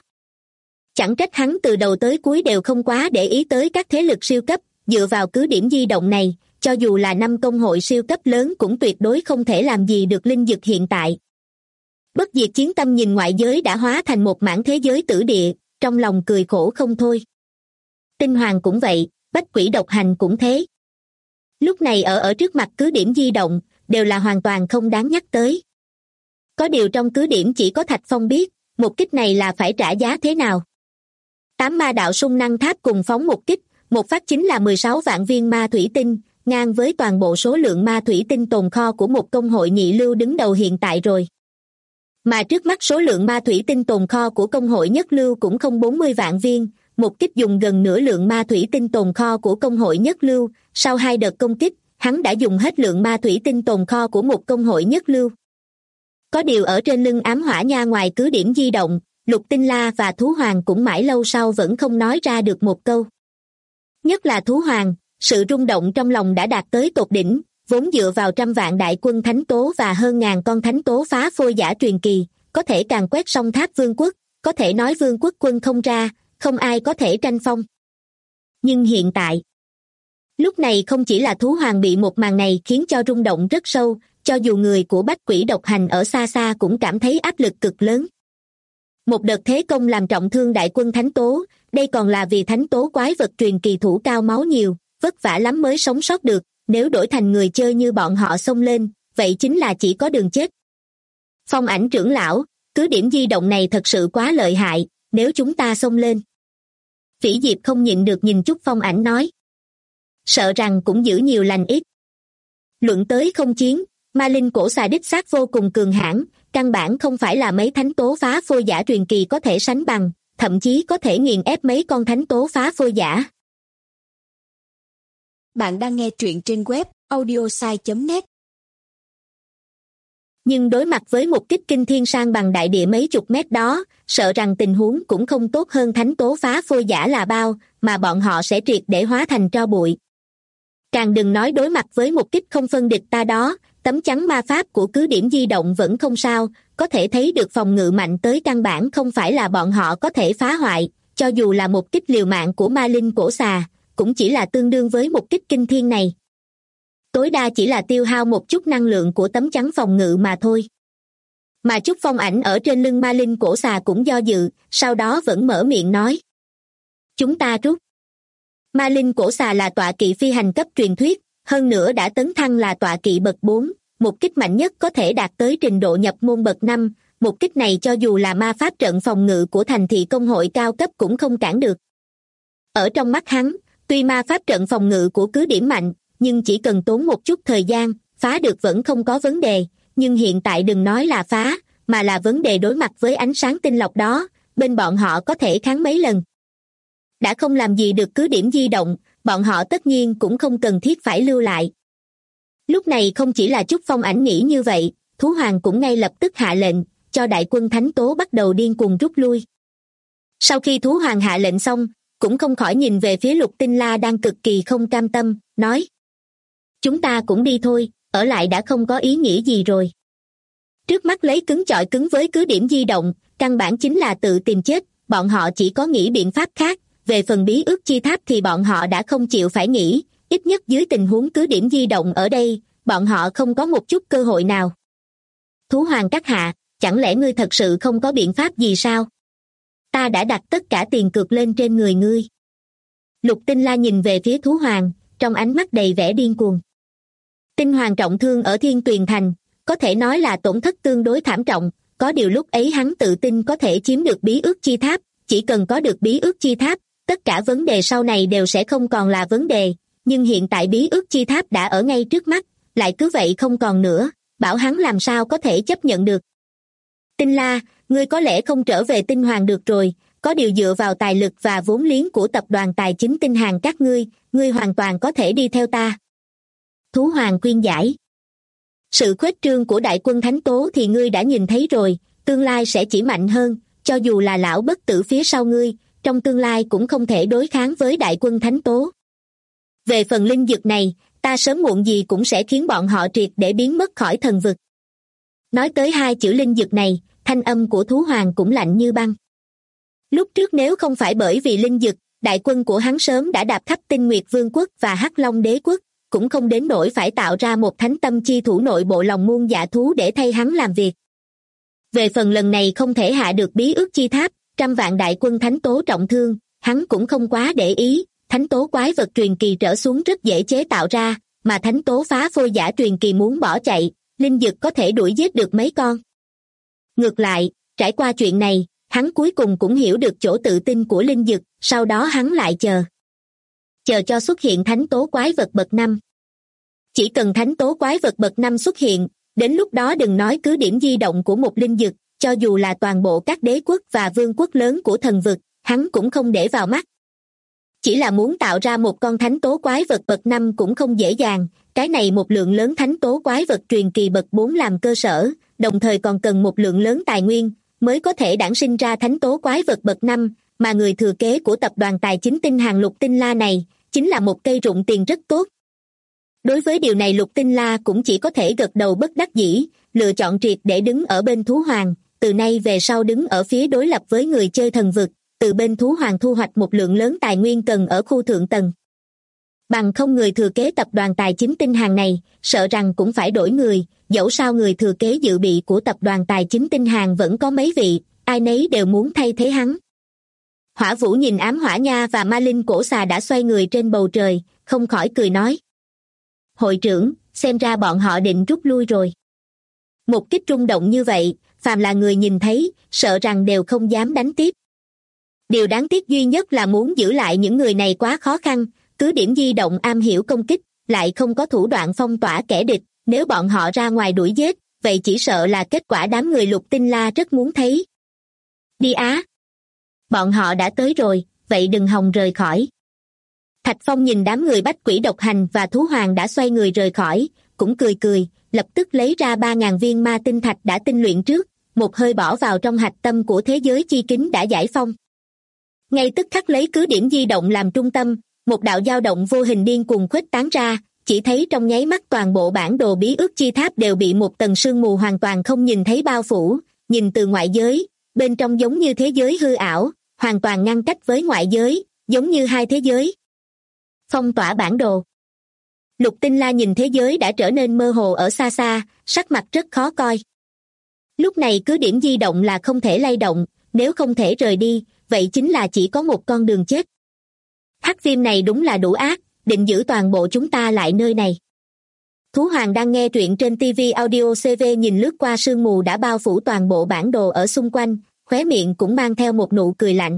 Chẳng trách hắn từ đầu tới cuối đều không quá để ý tới các thế lực siêu cấp, dựa vào cứ điểm di động này, cho dù là 5 công hội siêu cấp lớn cũng tuyệt đối không thể làm gì được linh dực hiện tại. Bất Diệt Chiến Tâm nhìn ngoại giới đã hóa thành một mảng thế giới tử địa, trong lòng cười khổ không thôi. Tinh Hoàng cũng vậy, Bách Quỷ Độc Hành cũng thế. Lúc này ở trước mặt cứ điểm di động, đều là hoàn toàn không đáng nhắc tới. Có điều trong cứ điểm chỉ có Thạch Phong biết, một kích này là phải trả giá thế nào. 8 ma đạo sung năng tháp cùng phóng một kích, một phát chính là 16 vạn viên ma thủy tinh, ngang với toàn bộ số lượng ma thủy tinh tồn kho của một công hội nhị lưu đứng đầu hiện tại rồi. Mà trước mắt số lượng ma thủy tinh tồn kho của công hội nhất lưu cũng không 40 vạn viên, một kích dùng gần nửa lượng ma thủy tinh tồn kho của công hội nhất lưu, sau 2 đợt công kích, hắn đã dùng hết lượng ma thủy tinh tồn kho của một công hội nhất lưu. Có điều ở trên lưng ám hỏa nha ngoài cứ điểm di động, Lục Tinh La và Thú Hoàng cũng mãi lâu sau vẫn không nói ra được một câu. Nhất là Thú Hoàng, sự rung động trong lòng đã đạt tới tột đỉnh, vốn dựa vào trăm vạn đại quân thánh tố và hơn ngàn con thánh tố phá phôi giả truyền kỳ, có thể càn quét song tháp vương quốc, có thể nói vương quốc quân không ra, không ai có thể tranh phong. Nhưng hiện tại, lúc này không chỉ là Thú Hoàng bị một màn này khiến cho rung động rất sâu, cho dù người của Bách Quỷ độc hành ở xa xa cũng cảm thấy áp lực cực lớn. Một đợt thế công làm trọng thương đại quân thánh tố, đây còn là vì thánh tố quái vật truyền kỳ thủ cao máu nhiều, vất vả lắm mới sống sót được, nếu đổi thành người chơi như bọn họ xông lên, vậy chính là chỉ có đường chết. Phong Ảnh trưởng lão, cứ điểm di động này thật sự quá lợi hại, nếu chúng ta xông lên. Phỉ Diệp không nhịn được nhìn chút Phong Ảnh nói. Sợ rằng cũng giữ nhiều lành ít. Luận tới không chiến, ma linh cổ xà đích xác vô cùng cường hãn, căn bản không phải là mấy thánh tố phá phôi giả truyền kỳ có thể sánh bằng, thậm chí có thể nghiền ép mấy con thánh tố phá phôi giả. Bạn đang nghe truyện trên web audiosai.net. Nhưng đối mặt với một kích kinh thiên sang bằng đại địa mấy chục mét đó, sợ rằng tình huống cũng không tốt hơn thánh tố phá phôi giả là bao, mà bọn họ sẽ triệt để hóa thành tro bụi. Càng đừng nói đối mặt với một kích không phân địch ta đó, tấm chắn ma pháp của cứ điểm di động vẫn không sao, có thể thấy được phòng ngự mạnh tới căn bản không phải là bọn họ có thể phá hoại, cho dù là một kích liều mạng của ma linh cổ xà, cũng chỉ là tương đương với một kích kinh thiên này. Tối đa chỉ là tiêu hao một chút năng lượng của tấm chắn phòng ngự mà thôi. Mà chút Phong Ảnh ở trên lưng ma linh cổ xà cũng do dự, sau đó vẫn mở miệng nói. Chúng ta rút. Ma linh cổ xà là tọa kỵ phi hành cấp truyền thuyết, hơn nữa đã tấn thăng là tọa kỵ bậc 4, một kích mạnh nhất có thể đạt tới trình độ nhập môn bậc 5, một kích này cho dù là ma pháp trận phòng ngự của thành thị công hội cao cấp cũng không cản được. Ở trong mắt hắn, tuy ma pháp trận phòng ngự của cứ điểm mạnh, nhưng chỉ cần tốn một chút thời gian, phá được vẫn không có vấn đề, nhưng hiện tại đừng nói là phá, mà là vấn đề đối mặt với ánh sáng tinh lọc đó, bên bọn họ có thể kháng mấy lần. Đã không làm gì được cứ điểm di động, bọn họ tất nhiên cũng không cần thiết phải lưu lại. Lúc này không chỉ là chút Phong Ảnh nghĩ như vậy, Thú Hoàng cũng ngay lập tức hạ lệnh, cho đại quân thánh tố bắt đầu điên cuồng rút lui. Sau khi Thú Hoàng hạ lệnh xong, cũng không khỏi nhìn về phía Lục Tinh La đang cực kỳ không cam tâm, nói. Chúng ta cũng đi thôi, ở lại đã không có ý nghĩa gì rồi. Trước mắt lấy cứng chọi cứng với cứ điểm di động, căn bản chính là tự tìm chết, bọn họ chỉ có nghĩ biện pháp khác, về phần bí ước chi tháp thì bọn họ đã không chịu phải nghĩ, ít nhất dưới tình huống cứ điểm di động ở đây, bọn họ không có một chút cơ hội nào. Thú Hoàng các hạ, chẳng lẽ ngươi thật sự không có biện pháp gì sao? Ta đã đặt tất cả tiền cược lên trên người ngươi. Lục Tinh La nhìn về phía Thú Hoàng, trong ánh mắt đầy vẻ điên cuồng. Tinh Hoàng trọng thương ở Thiên Tuyền Thành, có thể nói là tổn thất tương đối thảm trọng, có điều lúc ấy hắn tự tin có thể chiếm được bí ước chi tháp, chỉ cần có được bí ước chi tháp, tất cả vấn đề sau này đều sẽ không còn là vấn đề, nhưng hiện tại bí ước chi tháp đã ở ngay trước mắt, lại cứ vậy không còn nữa, bảo hắn làm sao có thể chấp nhận được. Tinh La, ngươi có lẽ không trở về Tinh Hoàng được rồi, có điều dựa vào tài lực và vốn liếng của tập đoàn tài chính Tinh Hàng các ngươi hoàn toàn có thể đi theo ta. Thú Hoàng khuyên giải. Sự khuếch trương của đại quân thánh tố thì ngươi đã nhìn thấy rồi, tương lai sẽ chỉ mạnh hơn, cho dù là lão bất tử phía sau ngươi, trong tương lai cũng không thể đối kháng với đại quân thánh tố. Về phần linh dược này, ta sớm muộn gì cũng sẽ khiến bọn họ triệt để biến mất khỏi thần vực. Nói tới 2 chữ linh dược này, thanh âm của Thú Hoàng cũng lạnh như băng. Lúc trước nếu không phải bởi vì linh dược, đại quân của hắn sớm đã đạp khắp Tinh Nguyệt Vương quốc và Hắc Long Đế quốc, cũng không đến nỗi phải tạo ra một thánh tâm chi thủ nội bộ lòng muôn dạ thú để thay hắn làm việc. Về phần lần này không thể hạ được bí ước chi tháp, trăm vạn đại quân thánh tố trọng thương, hắn cũng không quá để ý, thánh tố quái vật truyền kỳ trở xuống rất dễ chế tạo ra, mà thánh tố phá phôi giả truyền kỳ muốn bỏ chạy, linh dực có thể đuổi giết được mấy con. Ngược lại, trải qua chuyện này, hắn cuối cùng cũng hiểu được chỗ tự tin của linh dực, sau đó hắn lại chờ cho xuất hiện thánh tố quái vật bậc 5. Chỉ cần thánh tố quái vật bậc 5 xuất hiện, đến lúc đó đừng nói cứ điểm di động của một linh dực, cho dù là toàn bộ các đế quốc và vương quốc lớn của thần vực, hắn cũng không để vào mắt. Chỉ là muốn tạo ra một con thánh tố quái vật bậc 5 cũng không dễ dàng, cái này một lượng lớn thánh tố quái vật truyền kỳ bậc 4 làm cơ sở, đồng thời còn cần một lượng lớn tài nguyên, mới có thể đản sinh ra thánh tố quái vật bậc 5, mà người thừa kế của tập đoàn tài chính tinh hàng Lục Tinh La này, chính là một cây rụng tiền rất tốt. Đối với điều này Lục Tinh La cũng chỉ có thể gật đầu bất đắc dĩ, lựa chọn triệt để đứng ở bên thú hoàng, từ nay về sau đứng ở phía đối lập với người chơi thần vực, từ bên thú hoàng thu hoạch một lượng lớn tài nguyên cần ở khu thượng tầng. Bằng không người thừa kế tập đoàn tài chính tinh hàng này, sợ rằng cũng phải đổi người, dẫu sao người thừa kế dự bị của tập đoàn tài chính tinh hàng vẫn có mấy vị, ai nấy đều muốn thay thế hắn. Hỏa Vũ nhìn Ám Hỏa Nha và Ma Linh cổ xà đã xoay người trên bầu trời, không khỏi cười nói. Hội trưởng, xem ra bọn họ định rút lui rồi. Một kích rung động như vậy, phàm là người nhìn thấy, sợ rằng đều không dám đánh tiếp. Điều đáng tiếc duy nhất là muốn giữ lại những người này quá khó khăn, cứ điểm di động am hiểu công kích, lại không có thủ đoạn phong tỏa kẻ địch, nếu bọn họ ra ngoài đuổi giết, vậy chỉ sợ là kết quả đám người Lục Tinh La rất muốn thấy. Đi á! Bọn họ đã tới rồi, vậy đừng hòng rời khỏi. Thạch Phong nhìn đám người bách quỷ độc hành và thú hoàng đã xoay người rời khỏi, cũng cười cười, lập tức lấy ra 3.000 viên ma tinh thạch đã tinh luyện trước, một hơi bỏ vào trong hạch tâm của thế giới chi kính đã giải phong. Ngay tức khắc lấy cứ điểm di động làm trung tâm, một đạo dao động vô hình điên cuồng khuếch tán ra, chỉ thấy trong nháy mắt toàn bộ bản đồ bí ước chi tháp đều bị một tầng sương mù hoàn toàn không nhìn thấy bao phủ, nhìn từ ngoại giới, bên trong giống như thế giới hư ảo, hoàn toàn ngăn cách với ngoại giới, giống như hai thế giới. Phong tỏa bản đồ. Lục Tinh La nhìn thế giới đã trở nên mơ hồ ở xa xa, sắc mặt rất khó coi. Lúc này cứ điểm di động là không thể lay động, nếu không thể rời đi, vậy chính là chỉ có một con đường chết. Hắc viêm này đúng là đủ ác, định giữ toàn bộ chúng ta lại nơi này. Thú Hoàng đang nghe truyện trên TV Audio CV nhìn lướt qua sương mù đã bao phủ toàn bộ bản đồ ở xung quanh, khóe miệng cũng mang theo một nụ cười lạnh.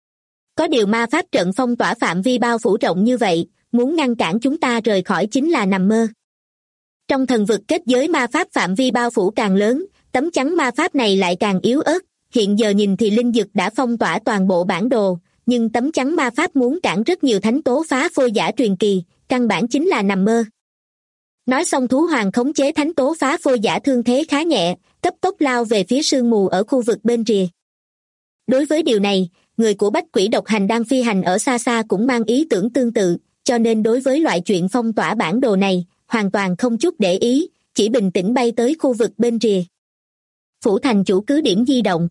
Có điều ma pháp trận phong tỏa phạm vi bao phủ rộng như vậy, muốn ngăn cản chúng ta rời khỏi chính là nằm mơ. Trong thần vực kết giới ma pháp phạm vi bao phủ càng lớn, tấm chắn ma pháp này lại càng yếu ớt, hiện giờ nhìn thì linh dực đã phong tỏa toàn bộ bản đồ, nhưng tấm chắn ma pháp muốn cản rất nhiều thánh tố phá phôi giả truyền kỳ, căn bản chính là nằm mơ. Nói xong Thú Hoàng khống chế thánh tố phá phôi giả thương thế khá nhẹ, cấp tốc lao về phía sương mù ở khu vực bên rìa. Đối với điều này, người của bách quỷ độc hành đang phi hành ở xa xa cũng mang ý tưởng tương tự, cho nên đối với loại chuyện phong tỏa bản đồ này, hoàn toàn không chút để ý, chỉ bình tĩnh bay tới khu vực bên rìa. Phủ thành chủ cứ điểm di động.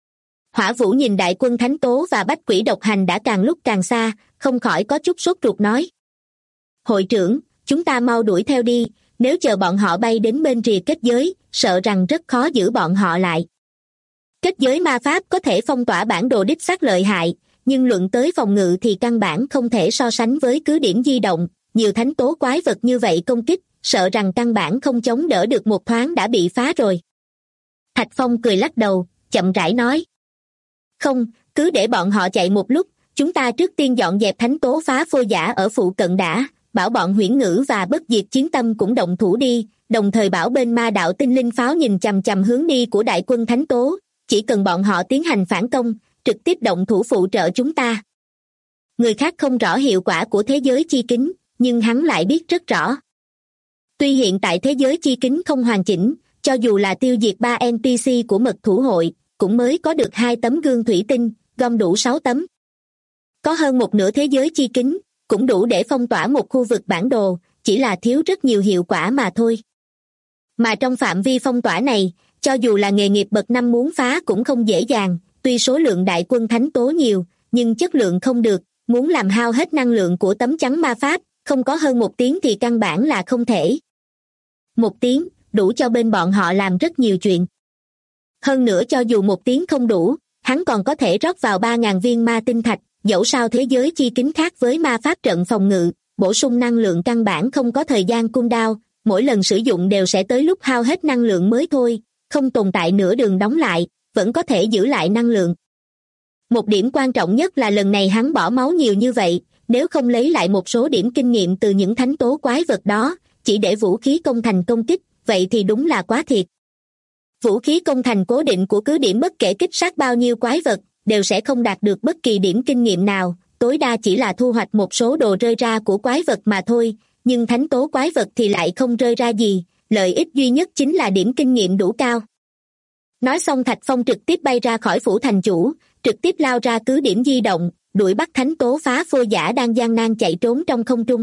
Hỏa Vũ nhìn đại quân thánh tố và bách quỷ độc hành đã càng lúc càng xa, không khỏi có chút sốt ruột nói. Hội trưởng, chúng ta mau đuổi theo đi, nếu chờ bọn họ bay đến bên rìa kết giới, sợ rằng rất khó giữ bọn họ lại. Kết giới ma pháp có thể phong tỏa bản đồ đích xác lợi hại, nhưng luận tới phòng ngự thì căn bản không thể so sánh với cứ điểm di động, nhiều thánh tố quái vật như vậy công kích, sợ rằng căn bản không chống đỡ được một thoáng đã bị phá rồi. Thạch Phong cười lắc đầu, chậm rãi nói. Không, cứ để bọn họ chạy một lúc, chúng ta trước tiên dọn dẹp thánh tố phá phôi giả ở phụ cận đã, bảo bọn Huyễn Ngữ và Bất Diệt Chiến Tâm cũng động thủ đi, đồng thời bảo bên ma đạo tinh linh pháo nhìn chằm chằm hướng đi của đại quân thánh tố, chỉ cần bọn họ tiến hành phản công, trực tiếp động thủ phụ trợ chúng ta. Người khác không rõ hiệu quả của thế giới chi kính, nhưng hắn lại biết rất rõ. Tuy hiện tại thế giới chi kính không hoàn chỉnh, cho dù là tiêu diệt 3 NPC của mật thủ hội, cũng mới có được 2 tấm gương thủy tinh, gom đủ 6 tấm. Có hơn một nửa thế giới chi kính, cũng đủ để phong tỏa một khu vực bản đồ, chỉ là thiếu rất nhiều hiệu quả mà thôi. Mà trong phạm vi phong tỏa này, cho dù là nghề nghiệp bậc 5 muốn phá cũng không dễ dàng, tuy số lượng đại quân thánh tố nhiều, nhưng chất lượng không được, muốn làm hao hết năng lượng của tấm chắn ma pháp, không có hơn 1 tiếng thì căn bản là không thể. 1 tiếng, đủ cho bên bọn họ làm rất nhiều chuyện. Hơn nữa cho dù 1 tiếng không đủ, hắn còn có thể rót vào 3.000 viên ma tinh thạch, dẫu sao thế giới chi kính khác với ma pháp trận phòng ngự, bổ sung năng lượng căn bản không có thời gian cooldown, mỗi lần sử dụng đều sẽ tới lúc hao hết năng lượng mới thôi, không tồn tại nửa đường đóng lại, vẫn có thể giữ lại năng lượng. Một điểm quan trọng nhất là lần này hắn bỏ máu nhiều như vậy, nếu không lấy lại một số điểm kinh nghiệm từ những thánh tố quái vật đó, chỉ để vũ khí công thành công kích, vậy thì đúng là quá thiệt. Vũ khí công thành cố định của cứ điểm bất kể kích sát bao nhiêu quái vật, đều sẽ không đạt được bất kỳ điểm kinh nghiệm nào, tối đa chỉ là thu hoạch một số đồ rơi ra của quái vật mà thôi, nhưng thánh tố quái vật thì lại không rơi ra gì, lợi ích duy nhất chính là điểm kinh nghiệm đủ cao. Nói xong Thạch Phong trực tiếp bay ra khỏi phủ thành chủ, trực tiếp lao ra cứ điểm di động, đuổi bắt thánh tố phá phôi giả đang gian nan chạy trốn trong không trung.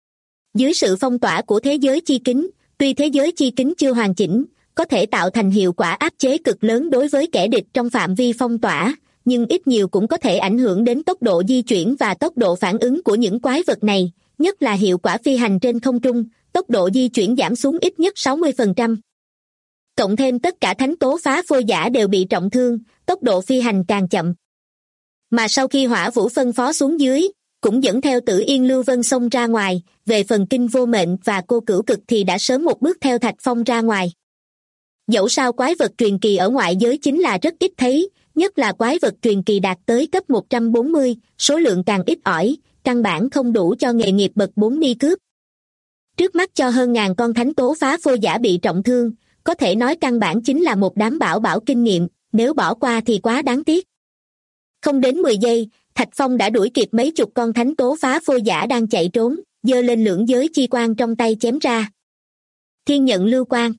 Dưới sự phong tỏa của thế giới chi kính, tuy thế giới chi kính chưa hoàn chỉnh, có thể tạo thành hiệu quả áp chế cực lớn đối với kẻ địch trong phạm vi phong tỏa, nhưng ít nhiều cũng có thể ảnh hưởng đến tốc độ di chuyển và tốc độ phản ứng của những quái vật này, nhất là hiệu quả phi hành trên không trung, tốc độ di chuyển giảm xuống ít nhất 60%. Cộng thêm tất cả thánh tố phá phôi giả đều bị trọng thương, tốc độ phi hành càng chậm. Mà sau khi hỏa vũ phân phó xuống dưới, cũng dẫn theo Tử Yên Lưu Vân xông ra ngoài, về phần Kinh Vô Mệnh và Cô Cửu Cực thì đã sớm một bước theo Thạch Phong ra ngoài. Dẫu sao quái vật truyền kỳ ở ngoại giới chính là rất ít thấy, nhất là quái vật truyền kỳ đạt tới cấp 140, số lượng càng ít ỏi, căn bản không đủ cho nghề nghiệp bậc 4 đi cướp. Trước mắt cho hơn ngàn con thánh tố phá phôi giả bị trọng thương, có thể nói căn bản chính là một đám bảo kinh nghiệm, nếu bỏ qua thì quá đáng tiếc. Không đến 10 giây, Thạch Phong đã đuổi kịp mấy chục con thánh tố phá phôi giả đang chạy trốn, giơ lên lưỡng giới chi quang trong tay chém ra. Thiên nhận lưu quang.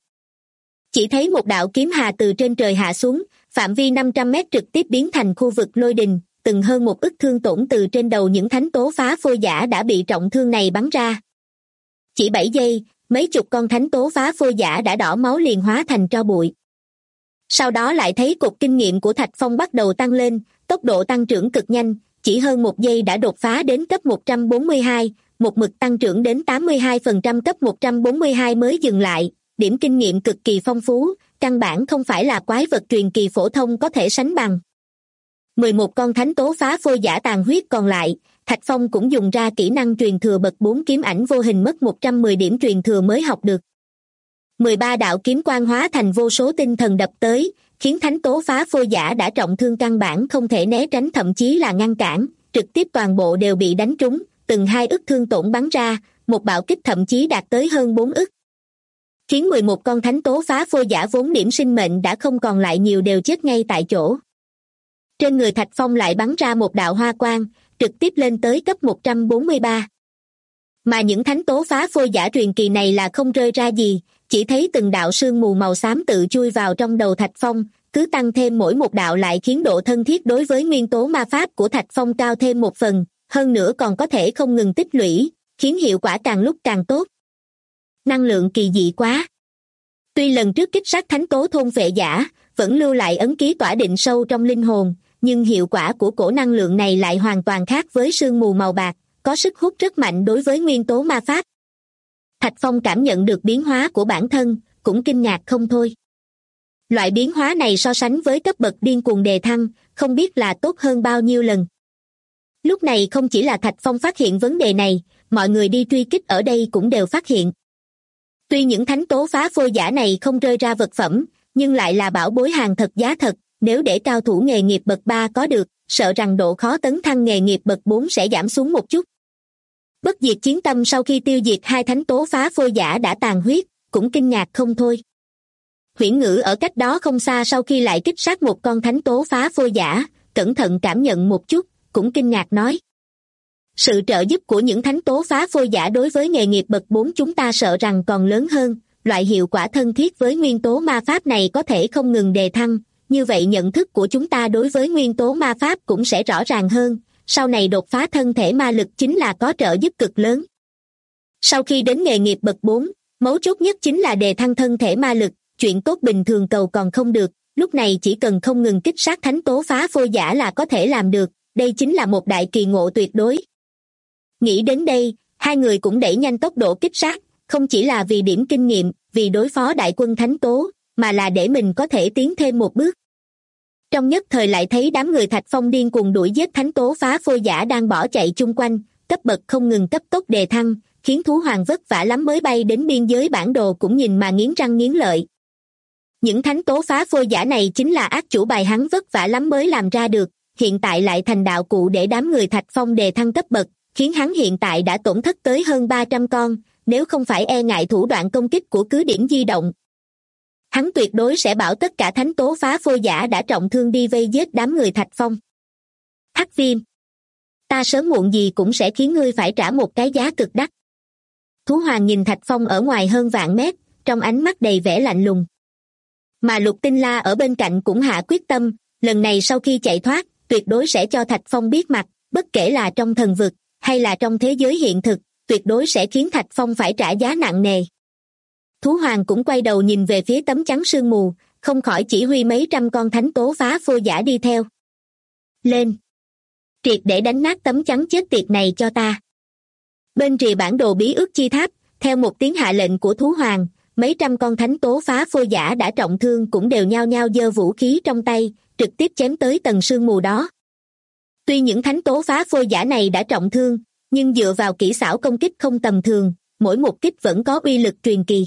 Chỉ thấy một đạo kiếm hà từ trên trời hạ xuống, phạm vi 500 mét trực tiếp biến thành khu vực lôi đình, từng hơn một ức thương tổn từ trên đầu những thánh tố phá phôi giả đã bị trọng thương này bắn ra. Chỉ 7 giây, mấy chục con thánh tố phá phôi giả đã đỏ máu liền hóa thành tro bụi. Sau đó lại thấy cột kinh nghiệm của Thạch Phong bắt đầu tăng lên, tốc độ tăng trưởng cực nhanh, chỉ hơn một giây đã đột phá đến cấp 142, một mực tăng trưởng đến 82% cấp 142 mới dừng lại, điểm kinh nghiệm cực kỳ phong phú, căn bản không phải là quái vật truyền kỳ phổ thông có thể sánh bằng. 11 con thánh tố phá phôi giả tàn huyết còn lại, Thạch Phong cũng dùng ra kỹ năng truyền thừa bậc 4 kiếm ảnh vô hình mất 110 điểm truyền thừa mới học được. 13 đạo kiếm quang hóa thành vô số tinh thần đập tới, khiến thánh tố phá phôi giả đã trọng thương căn bản không thể né tránh thậm chí là ngăn cản, trực tiếp toàn bộ đều bị đánh trúng, từng 2 ức thương tổn bắn ra, một bạo kích thậm chí đạt tới hơn 4 ức. Khiến 11 con thánh tố phá phôi giả vốn điểm sinh mệnh đã không còn lại nhiều đều chết ngay tại chỗ. Trên người Thạch Phong lại bắn ra một đạo hoa quang, trực tiếp lên tới cấp 143. Mà những thánh tố phá phôi giả truyền kỳ này là không rơi ra gì, chỉ thấy từng đạo sương mù màu xám tự chui vào trong đầu Thạch Phong, cứ tăng thêm mỗi một đạo lại khiến độ thân thiết đối với nguyên tố ma pháp của Thạch Phong cao thêm một phần, hơn nữa còn có thể không ngừng tích lũy, khiến hiệu quả càng lúc càng tốt. Năng lượng kỳ dị quá. Tuy lần trước kích sát thánh tố thôn vệ giả, vẫn lưu lại ấn ký tỏa định sâu trong linh hồn, nhưng hiệu quả của cổ năng lượng này lại hoàn toàn khác với sương mù màu bạc, có sức hút rất mạnh đối với nguyên tố ma pháp. Thạch Phong cảm nhận được biến hóa của bản thân, cũng kinh ngạc không thôi. Loại biến hóa này so sánh với cấp bậc điên cuồng đề thăng, không biết là tốt hơn bao nhiêu lần. Lúc này không chỉ là Thạch Phong phát hiện vấn đề này, mọi người đi truy kích ở đây cũng đều phát hiện. Tuy những thánh tố phá phôi giả này không rơi ra vật phẩm, nhưng lại là bảo bối hàng thật giá thật, nếu để cao thủ nghề nghiệp bậc 3 có được, sợ rằng độ khó tấn thăng nghề nghiệp bậc 4 sẽ giảm xuống một chút. Bất diệt chiến tâm sau khi tiêu diệt 2 thánh tố phá phôi giả đã tàn huyết, cũng kinh ngạc không thôi. Huyễn Ngữ ở cách đó không xa sau khi lại kích sát một con thánh tố phá phôi giả, cẩn thận cảm nhận một chút, cũng kinh ngạc nói. Sự trợ giúp của những thánh tố phá phôi giả đối với nghề nghiệp bậc 4 chúng ta sợ rằng còn lớn hơn, loại hiệu quả thân thiết với nguyên tố ma pháp này có thể không ngừng đề thăng, như vậy nhận thức của chúng ta đối với nguyên tố ma pháp cũng sẽ rõ ràng hơn, sau này đột phá thân thể ma lực chính là có trợ giúp cực lớn. Sau khi đến nghề nghiệp bậc 4, mấu chốt nhất chính là đề thăng thân thể ma lực, chuyện tốt bình thường cầu còn không được, lúc này chỉ cần không ngừng kích sát thánh tố phá phôi giả là có thể làm được, đây chính là một đại kỳ ngộ tuyệt đối. Nghĩ đến đây, hai người cũng đẩy nhanh tốc độ kích sát, không chỉ là vì điểm kinh nghiệm, vì đối phó đại quân thánh tố, mà là để mình có thể tiến thêm một bước. Trong nhất thời lại thấy đám người Thạch Phong điên cuồng đuổi giết thánh tố phá phôi giả đang bỏ chạy chung quanh, cấp bậc không ngừng cấp tốc đề thăng, khiến thú hoàng vất vả lắm mới bay đến biên giới bản đồ cũng nhìn mà nghiến răng nghiến lợi. Những thánh tố phá phôi giả này chính là ác chủ bài hắn vất vả lắm mới làm ra được, hiện tại lại thành đạo cụ để đám người Thạch Phong đề thăng cấp bậc, khiến hắn hiện tại đã tổn thất tới hơn 300 con, nếu không phải e ngại thủ đoạn công kích của cứ điểm di động. Hắn tuyệt đối sẽ bảo tất cả thánh tố phá phôi giả đã trọng thương đi vây giết đám người Thạch Phong. Hắc Viêm, ta sớm muộn gì cũng sẽ khiến ngươi phải trả một cái giá cực đắt. Thú Hoàng nhìn Thạch Phong ở ngoài hơn vạn mét, trong ánh mắt đầy vẻ lạnh lùng. Mà Lục Tinh La ở bên cạnh cũng hạ quyết tâm, lần này sau khi chạy thoát, tuyệt đối sẽ cho Thạch Phong biết mặt, bất kể là trong thần vực, hay là trong thế giới hiện thực, tuyệt đối sẽ khiến Thạch Phong phải trả giá nặng nề. Thú Hoàng cũng quay đầu nhìn về phía tấm chắn sương mù, không khỏi chỉ huy mấy trăm con thánh tố phá phôi giả đi theo. Lên! Triệt để đánh nát tấm chắn chết tiệt này cho ta. Bên rìa bản đồ bí ước chi tháp, theo một tiếng hạ lệnh của Thú Hoàng, mấy trăm con thánh tố phá phôi giả đã trọng thương cũng đều nhao nhao giơ vũ khí trong tay, trực tiếp chém tới tầng sương mù đó. Tuy những thánh tố phá phôi giả này đã trọng thương, nhưng dựa vào kỹ xảo công kích không tầm thường, mỗi một kích vẫn có uy lực truyền kỳ.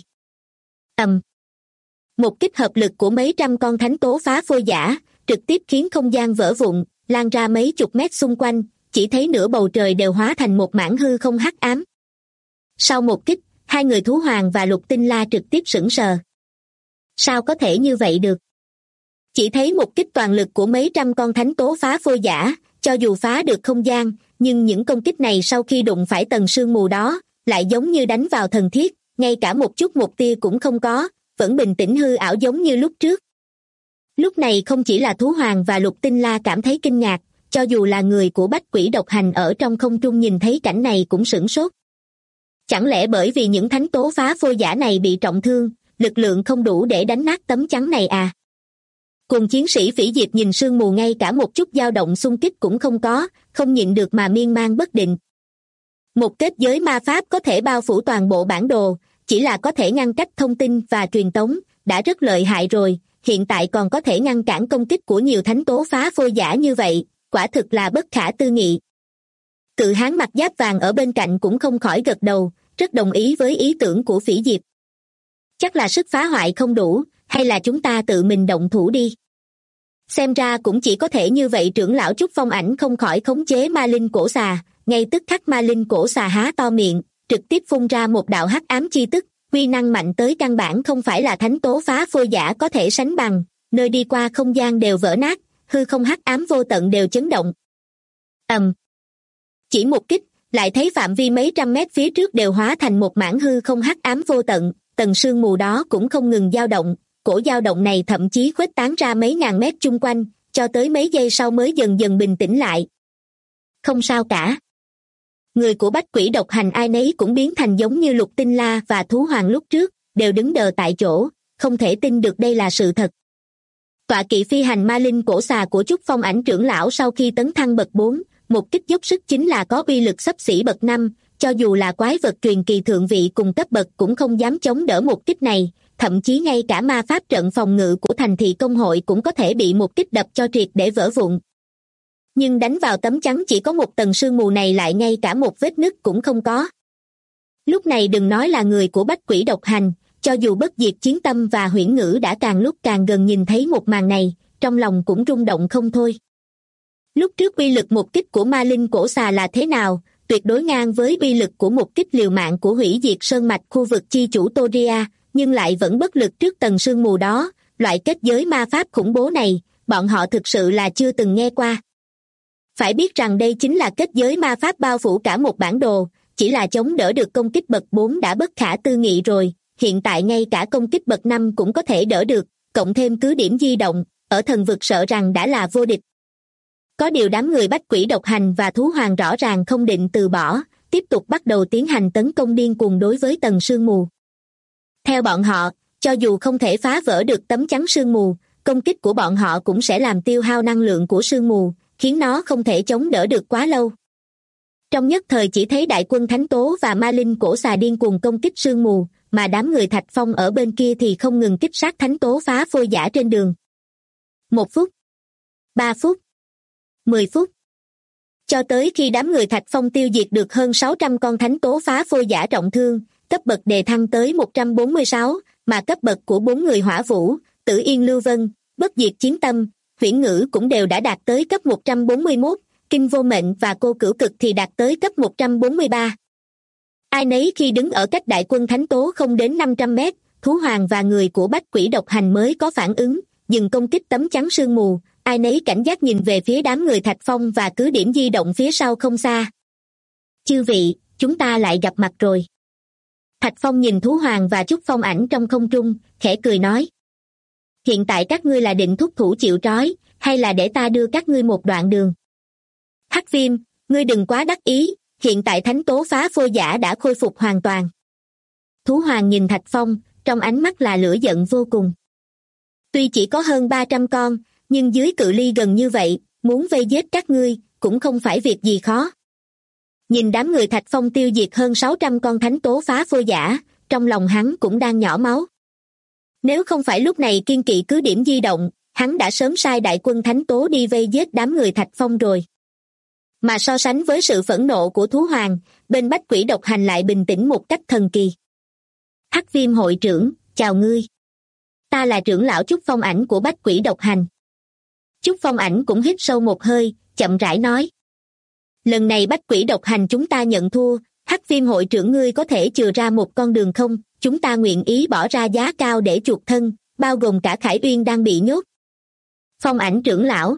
Một kích hợp lực của mấy trăm con thánh tố phá phôi giả, trực tiếp khiến không gian vỡ vụn, lan ra mấy chục mét xung quanh, chỉ thấy nửa bầu trời đều hóa thành một mảng hư không hắc ám. Sau một kích, hai người Thú Hoàng và Lục Tinh La trực tiếp sững sờ. Sao có thể như vậy được? Chỉ thấy một kích toàn lực của mấy trăm con thánh tố phá phôi giả, cho dù phá được không gian, nhưng những công kích này sau khi đụng phải tầng sương mù đó, lại giống như đánh vào thần thiết, ngay cả một tia cũng không có, vẫn bình tĩnh hư ảo giống như lúc trước. Lúc này không chỉ là Thú Hoàng và Lục Tinh La cảm thấy kinh ngạc, cho dù là người của Bách Quỷ Độc Hành ở trong không trung nhìn thấy cảnh này cũng sửng sốt. Chẳng lẽ bởi vì những thánh tố phá phôi giả này bị trọng thương, lực lượng không đủ để đánh nát tấm chắn này à? Cùng chiến sĩ Phỉ Diệp nhìn sương mù ngay cả một chút dao động xung kích cũng không có, không nhịn được mà miên man bất định. Một kết giới ma pháp có thể bao phủ toàn bộ bản đồ, chỉ là có thể ngăn cách thông tin và truyền tống, đã rất lợi hại rồi, hiện tại còn có thể ngăn cản công kích của nhiều thánh tố phá phôi giả như vậy, quả thực là bất khả tư nghị. Cự hán mặc giáp vàng ở bên cạnh cũng không khỏi gật đầu, rất đồng ý với ý tưởng của Phỉ Diệp. Chắc là sức phá hoại không đủ, hay là chúng ta tự mình động thủ đi. Xem ra cũng chỉ có thể như vậy. Trưởng lão Trúc Phong Ảnh không khỏi khống chế ma linh cổ xà, ngay tức khắc ma linh cổ xà há to miệng, trực tiếp phun ra một đạo hắc ám chi tức, uy năng mạnh tới căn bản không phải là thánh tố phá phôi giả có thể sánh bằng, nơi đi qua không gian đều vỡ nát, hư không hắc ám vô tận đều chấn động. Chỉ một kích, lại thấy phạm vi mấy trăm mét phía trước đều hóa thành một mảng hư không hắc ám vô tận, tầng sương mù đó cũng không ngừng dao động, cổ dao động này thậm chí khuếch tán ra mấy ngàn mét chung quanh, cho tới mấy giây sau mới dần dần bình tĩnh lại. Không sao cả. Người của Bách Quỷ Độc Hành ai nấy cũng biến thành giống như Lục Tinh La và Thú Hoàng lúc trước, đều đứng đờ tại chỗ, không thể tin được đây là sự thật. Tọa kỵ phi hành ma linh cổ xà của Trúc Phong Ảnh trưởng lão sau khi tấn thăng bậc 4, một kích dốc sức chính là có uy lực xấp xỉ bậc 5, cho dù là quái vật truyền kỳ thượng vị cùng cấp bậc cũng không dám chống đỡ một kích này, thậm chí ngay cả ma pháp trận phòng ngự của thành thị công hội cũng có thể bị một kích đập cho triệt để vỡ vụn. Nhưng đánh vào tấm chắn chỉ có một tầng sương mù này lại ngay cả một vết nứt cũng không có. Lúc này đừng nói là người của Bách Quỷ Độc Hành, cho dù Bất Diệt Chiến Tâm và Huyễn Ngữ đã càng lúc càng gần nhìn thấy một màn này, trong lòng cũng rung động không thôi. Lúc trước uy lực một kích của ma linh cổ xà là thế nào, tuyệt đối ngang với uy lực của một kích liều mạng của hủy diệt sơn mạch khu vực chi chủ Toria, nhưng lại vẫn bất lực trước tầng sương mù đó, loại kết giới ma pháp khủng bố này, bọn họ thực sự là chưa từng nghe qua. Phải biết rằng đây chính là kết giới ma pháp bao phủ cả một bản đồ, chỉ là chống đỡ được công kích bậc 4 đã bất khả tư nghị rồi, hiện tại ngay cả công kích bậc 5 cũng có thể đỡ được, cộng thêm cứ điểm di động, ở thần vực sợ rằng đã là vô địch. Có điều đám người Bách Quỷ Độc Hành và Thú Hoàng rõ ràng không định từ bỏ, tiếp tục bắt đầu tiến hành tấn công điên cuồng đối với tầng sương mù. Theo bọn họ, cho dù không thể phá vỡ được tấm chắn sương mù, công kích của bọn họ cũng sẽ làm tiêu hao năng lượng của sương mù, khiến nó không thể chống đỡ được quá lâu. Trong nhất thời chỉ thấy đại quân thánh tố và ma linh cổ xà điên cuồng công kích sương mù, mà đám người Thạch Phong ở bên kia thì không ngừng kích sát thánh tố phá phôi giả trên đường. 1 phút, 3 phút, 10 phút. Cho tới khi đám người Thạch Phong tiêu diệt được hơn 600 con thánh tố phá phôi giả trọng thương, cấp bậc đề thăng tới 146, mà cấp bậc của 4 người Hỏa Vũ, Tử Yên Lưu Vân, Bất Diệt Chiến Tâm, Huyễn Ngữ cũng đều đã đạt tới cấp 141, Kinh Vô Mệnh và Cô Cửu Cực thì đạt tới cấp 143. Ai nấy khi đứng ở cách đại quân thánh tố không đến 500 mét, thú hoàng và người của bách quỷ độc hành mới có phản ứng, dừng công kích tấm chắn sương mù, ai nấy cảnh giác nhìn về phía đám người Thạch Phong và cứ điểm di động phía sau không xa. Chư vị, chúng ta lại gặp mặt rồi. Thạch Phong nhìn thú hoàng và Trúc Phong Ảnh trong không trung, khẽ cười nói. Hiện tại các ngươi là định thúc thủ chịu trói, hay là để ta đưa các ngươi một đoạn đường? Hắc Viêm, ngươi đừng quá đắc ý, hiện tại thánh tố phá phôi giả đã khôi phục hoàn toàn. Thú hoàng nhìn Thạch Phong, trong ánh mắt là lửa giận vô cùng. Tuy chỉ có hơn 300 con, nhưng dưới cự ly gần như vậy, muốn vây giết các ngươi, cũng không phải việc gì khó. Nhìn đám người Thạch Phong tiêu diệt hơn 600 con thánh tố phá phôi giả, trong lòng hắn cũng đang nhỏ máu. Nếu không phải lúc này kiên kỵ cứ điểm di động, hắn đã sớm sai đại quân thánh tố đi vây giết đám người Thạch Phong rồi. Mà so sánh với sự phẫn nộ của thú hoàng, bên bách quỷ độc hành lại bình tĩnh một cách thần kỳ. Hắc Viêm hội trưởng, chào ngươi. Ta là trưởng lão Trúc Phong Ảnh của bách quỷ độc hành. Trúc Phong Ảnh cũng hít sâu một hơi, chậm rãi nói. Lần này bách quỷ độc hành chúng ta nhận thua, Hắc Viêm hội trưởng ngươi có thể chừa ra một con đường không? Chúng ta nguyện ý bỏ ra giá cao để chuộc thân, bao gồm cả Khải Uyên đang bị nhốt. Phong Ảnh trưởng lão.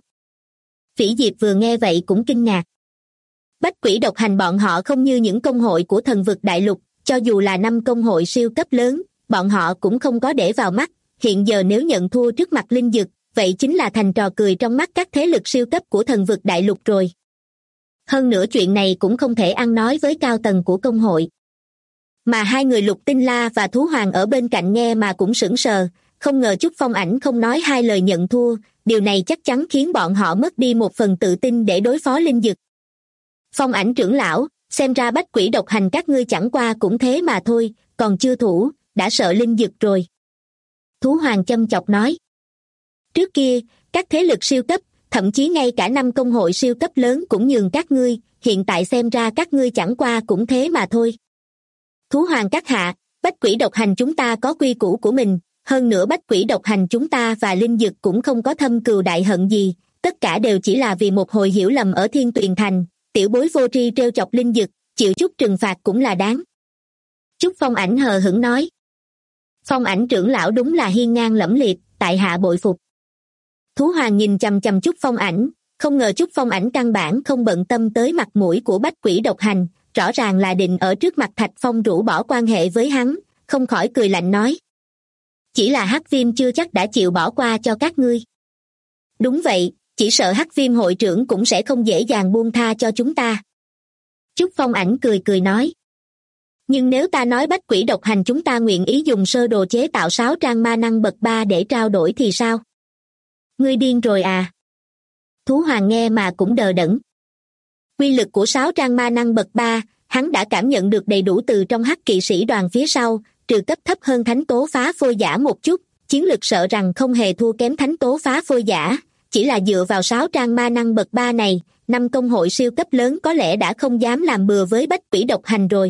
Phỉ Diệp vừa nghe vậy cũng kinh ngạc. Bách quỷ độc hành bọn họ không như những công hội của thần vực đại lục, cho dù là 5 công hội siêu cấp lớn, bọn họ cũng không có để vào mắt. Hiện giờ nếu nhận thua trước mặt linh dực, vậy chính là thành trò cười trong mắt các thế lực siêu cấp của thần vực đại lục rồi. Hơn nữa chuyện này cũng không thể ăn nói với cao tầng của công hội. Mà hai người Lục Tinh La và Thú Hoàng ở bên cạnh nghe mà cũng sững sờ, không ngờ Trúc Phong Ảnh không nói hai lời nhận thua, điều này chắc chắn khiến bọn họ mất đi một phần tự tin để đối phó linh dực. Phong Ảnh trưởng lão, xem ra bách quỷ độc hành các ngươi chẳng qua cũng thế mà thôi, còn chưa thủ, đã sợ linh dực rồi. Thú Hoàng châm chọc nói. Trước kia, các thế lực siêu cấp, thậm chí ngay cả 5 công hội siêu cấp lớn cũng nhường các ngươi, hiện tại xem ra các ngươi chẳng qua cũng thế mà thôi. Thú Hoàng các hạ, bách quỷ độc hành chúng ta có quy củ của mình, hơn nữa bách quỷ độc hành chúng ta và linh dực cũng không có thâm cừu đại hận gì, tất cả đều chỉ là vì một hồi hiểu lầm ở Thiên Tuyền Thành, tiểu bối vô tri trêu chọc linh dực, chịu chút trừng phạt cũng là đáng. Trúc Phong Ảnh hờ hững nói. Phong Ảnh trưởng lão đúng là hiên ngang lẫm liệt, tại hạ bội phục. Thú Hoàng nhìn chằm chằm Trúc Phong Ảnh, không ngờ Trúc Phong Ảnh căn bản không bận tâm tới mặt mũi của bách quỷ độc hành, rõ ràng là định ở trước mặt Thạch Phong rũ bỏ quan hệ với hắn, không khỏi cười lạnh nói. Chỉ là Hắc Viêm chưa chắc đã chịu bỏ qua cho các ngươi. Đúng vậy, chỉ sợ Hắc Viêm hội trưởng cũng sẽ không dễ dàng buông tha cho chúng ta. Trúc Phong Ảnh cười cười nói. Nhưng nếu ta nói bách quỷ độc hành chúng ta nguyện ý dùng sơ đồ chế tạo 6 trang ma năng bậc 3 để trao đổi thì sao? Ngươi điên rồi à? Thú Hoàng nghe mà cũng đờ đẫn. Quy lực của 6 trang ma năng bậc 3, hắn đã cảm nhận được đầy đủ từ trong Hắc kỵ sĩ đoàn phía sau, trừ cấp thấp hơn thánh tố phá phôi giả một chút, chiến lực sợ rằng không hề thua kém thánh tố phá phôi giả, chỉ là dựa vào 6 trang ma năng bậc 3 này, 5 công hội siêu cấp lớn có lẽ đã không dám làm bừa với bách quỷ độc hành rồi.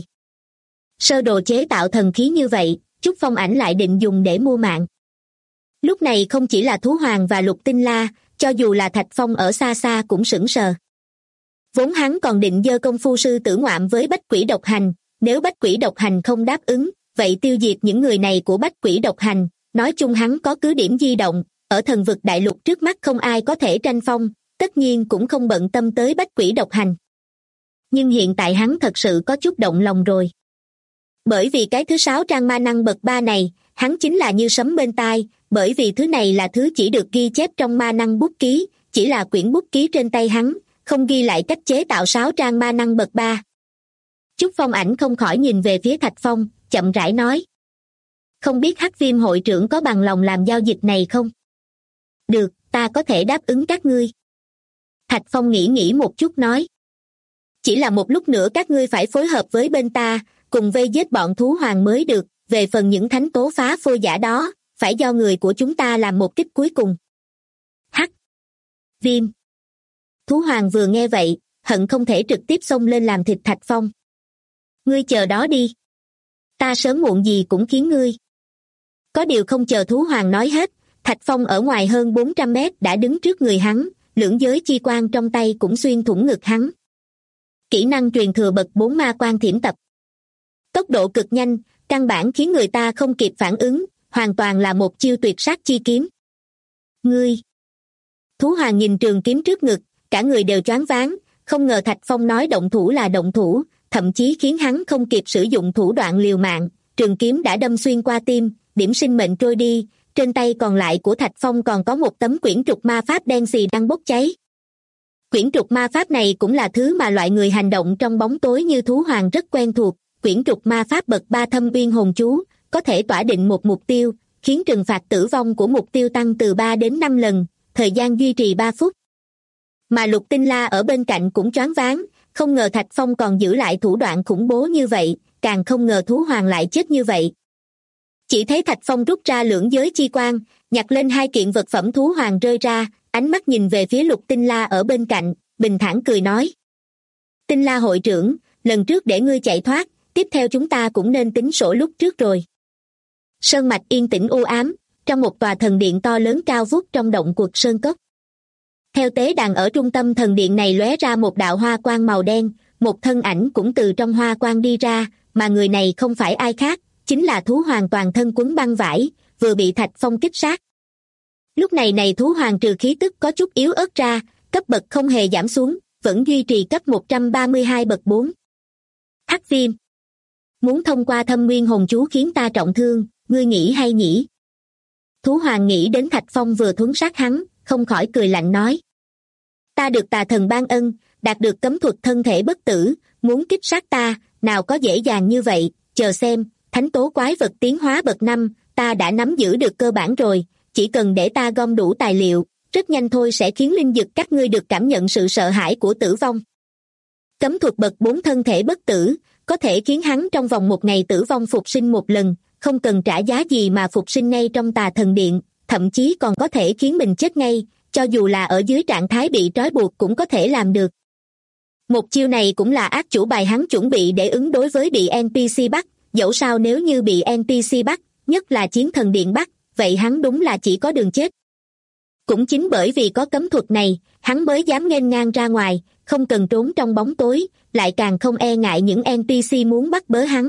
Sơ đồ chế tạo thần khí như vậy, Trúc Phong Ảnh lại định dùng để mua mạng. Lúc này không chỉ là Thú Hoàng và Lục Tinh La, cho dù là Thạch Phong ở xa xa cũng sững sờ. Vốn hắn còn định giơ công phu sư tử ngoạm với bách quỷ độc hành, nếu bách quỷ độc hành không đáp ứng, vậy tiêu diệt những người này của bách quỷ độc hành, nói chung hắn có cứ điểm di động, ở thần vực đại lục trước mắt không ai có thể tranh phong, tất nhiên cũng không bận tâm tới bách quỷ độc hành. Nhưng hiện tại hắn thật sự có chút động lòng rồi. Bởi vì cái thứ 6 trang ma năng bậc 3 này, hắn chính là như sấm bên tai, bởi vì thứ này là thứ chỉ được ghi chép trong ma năng bút ký, chỉ là quyển bút ký trên tay hắn, không ghi lại cách chế tạo 6 trang ma năng bậc 3. Trúc Phong Ảnh không khỏi nhìn về phía Thạch Phong, chậm rãi nói. Không biết Hắc Viêm hội trưởng có bằng lòng làm giao dịch này không? Được, ta có thể đáp ứng các ngươi. Thạch Phong nghĩ một chút nói. Chỉ là một lúc nữa các ngươi phải phối hợp với bên ta, cùng vây giết bọn Thú Hoàng mới được, về phần những thánh tố phá phôi giả đó, phải do người của chúng ta làm một kích cuối cùng. Hắc Viêm. Thú Hoàng vừa nghe vậy, hận không thể trực tiếp xông lên làm thịt Thạch Phong. Ngươi chờ đó đi. Ta sớm muộn gì cũng khiến ngươi. Có điều không chờ Thú Hoàng nói hết, Thạch Phong ở ngoài hơn 400 mét đã đứng trước người hắn, lưỡng giới chi quang trong tay cũng xuyên thủng ngực hắn. Kỹ năng truyền thừa bậc 4 ma quang thiểm tập. tốc độ cực nhanh, căn bản khiến người ta không kịp phản ứng, hoàn toàn là một chiêu tuyệt sát chi kiếm. Ngươi! Thú Hoàng nhìn trường kiếm trước ngực, cả người đều choáng váng, không ngờ Thạch Phong nói động thủ là động thủ, thậm chí khiến hắn không kịp sử dụng thủ đoạn liều mạng, trường kiếm đã đâm xuyên qua tim, điểm sinh mệnh trôi đi, trên tay còn lại của Thạch Phong còn có một tấm quyển trục ma pháp đen xì đang bốc cháy. Quyển trục ma pháp này cũng là thứ mà loại người hành động trong bóng tối như Thú Hoàng rất quen thuộc, quyển trục ma pháp bậc 3 Thâm Uyên Hồn Chú, có thể tỏa định một mục tiêu, khiến trừng phạt tử vong của mục tiêu tăng từ 3 đến 5 lần, thời gian duy trì 3 phút. Mà Lục Tinh La ở bên cạnh cũng choáng váng, không ngờ Thạch Phong còn giữ lại thủ đoạn khủng bố như vậy, càng không ngờ Thú Hoàng lại chết như vậy. Chỉ thấy Thạch Phong rút ra lưỡng giới chi quan, nhặt lên 2 kiện vật phẩm Thú Hoàng rơi ra, ánh mắt nhìn về phía Lục Tinh La ở bên cạnh, bình thản cười nói. Tinh La hội trưởng, lần trước để ngươi chạy thoát, tiếp theo chúng ta cũng nên tính sổ lúc trước rồi. Sơn mạch yên tĩnh u ám, trong một tòa thần điện to lớn cao vút trong động quật sơn cốc. Theo tế đàn ở trung tâm thần điện này lóe ra một đạo hoa quang màu đen, một thân ảnh cũng từ trong hoa quang đi ra, mà người này không phải ai khác, chính là Thú Hoàng toàn thân quấn băng vải, vừa bị Thạch Phong kích sát. Lúc này Thú Hoàng trừ khí tức có chút yếu ớt ra, cấp bậc không hề giảm xuống, vẫn duy trì cấp 132 bậc 4. Hắc Viêm. Muốn thông qua Thâm Nguyên Hồn Chú khiến ta trọng thương, ngươi nghĩ hay nhỉ? Thú Hoàng nghĩ đến Thạch Phong vừa thuấn sát hắn, không khỏi cười lạnh nói. Ta được tà thần ban ân, đạt được cấm thuật thân thể bất tử, muốn kích sát ta, nào có dễ dàng như vậy, chờ xem, thánh tố quái vật tiến hóa bậc 5, ta đã nắm giữ được cơ bản rồi, chỉ cần để ta gom đủ tài liệu, rất nhanh thôi sẽ khiến linh dực các ngươi được cảm nhận sự sợ hãi của tử vong. Cấm thuật bậc 4 thân thể bất tử, có thể khiến hắn trong vòng 1 ngày tử vong phục sinh 1 lần, không cần trả giá gì mà phục sinh ngay trong tà thần điện, thậm chí còn có thể khiến mình chết ngay, cho dù là ở dưới trạng thái bị trói buộc cũng có thể làm được. Một chiêu này cũng là ác chủ bài hắn chuẩn bị để ứng đối với bị NPC bắt, dẫu sao nếu như bị NPC bắt, nhất là chiến thần điện bắt, vậy hắn đúng là chỉ có đường chết. Cũng chính bởi vì có cấm thuật này, hắn mới dám nghênh ngang ra ngoài, không cần trốn trong bóng tối, lại càng không e ngại những NPC muốn bắt bớ hắn.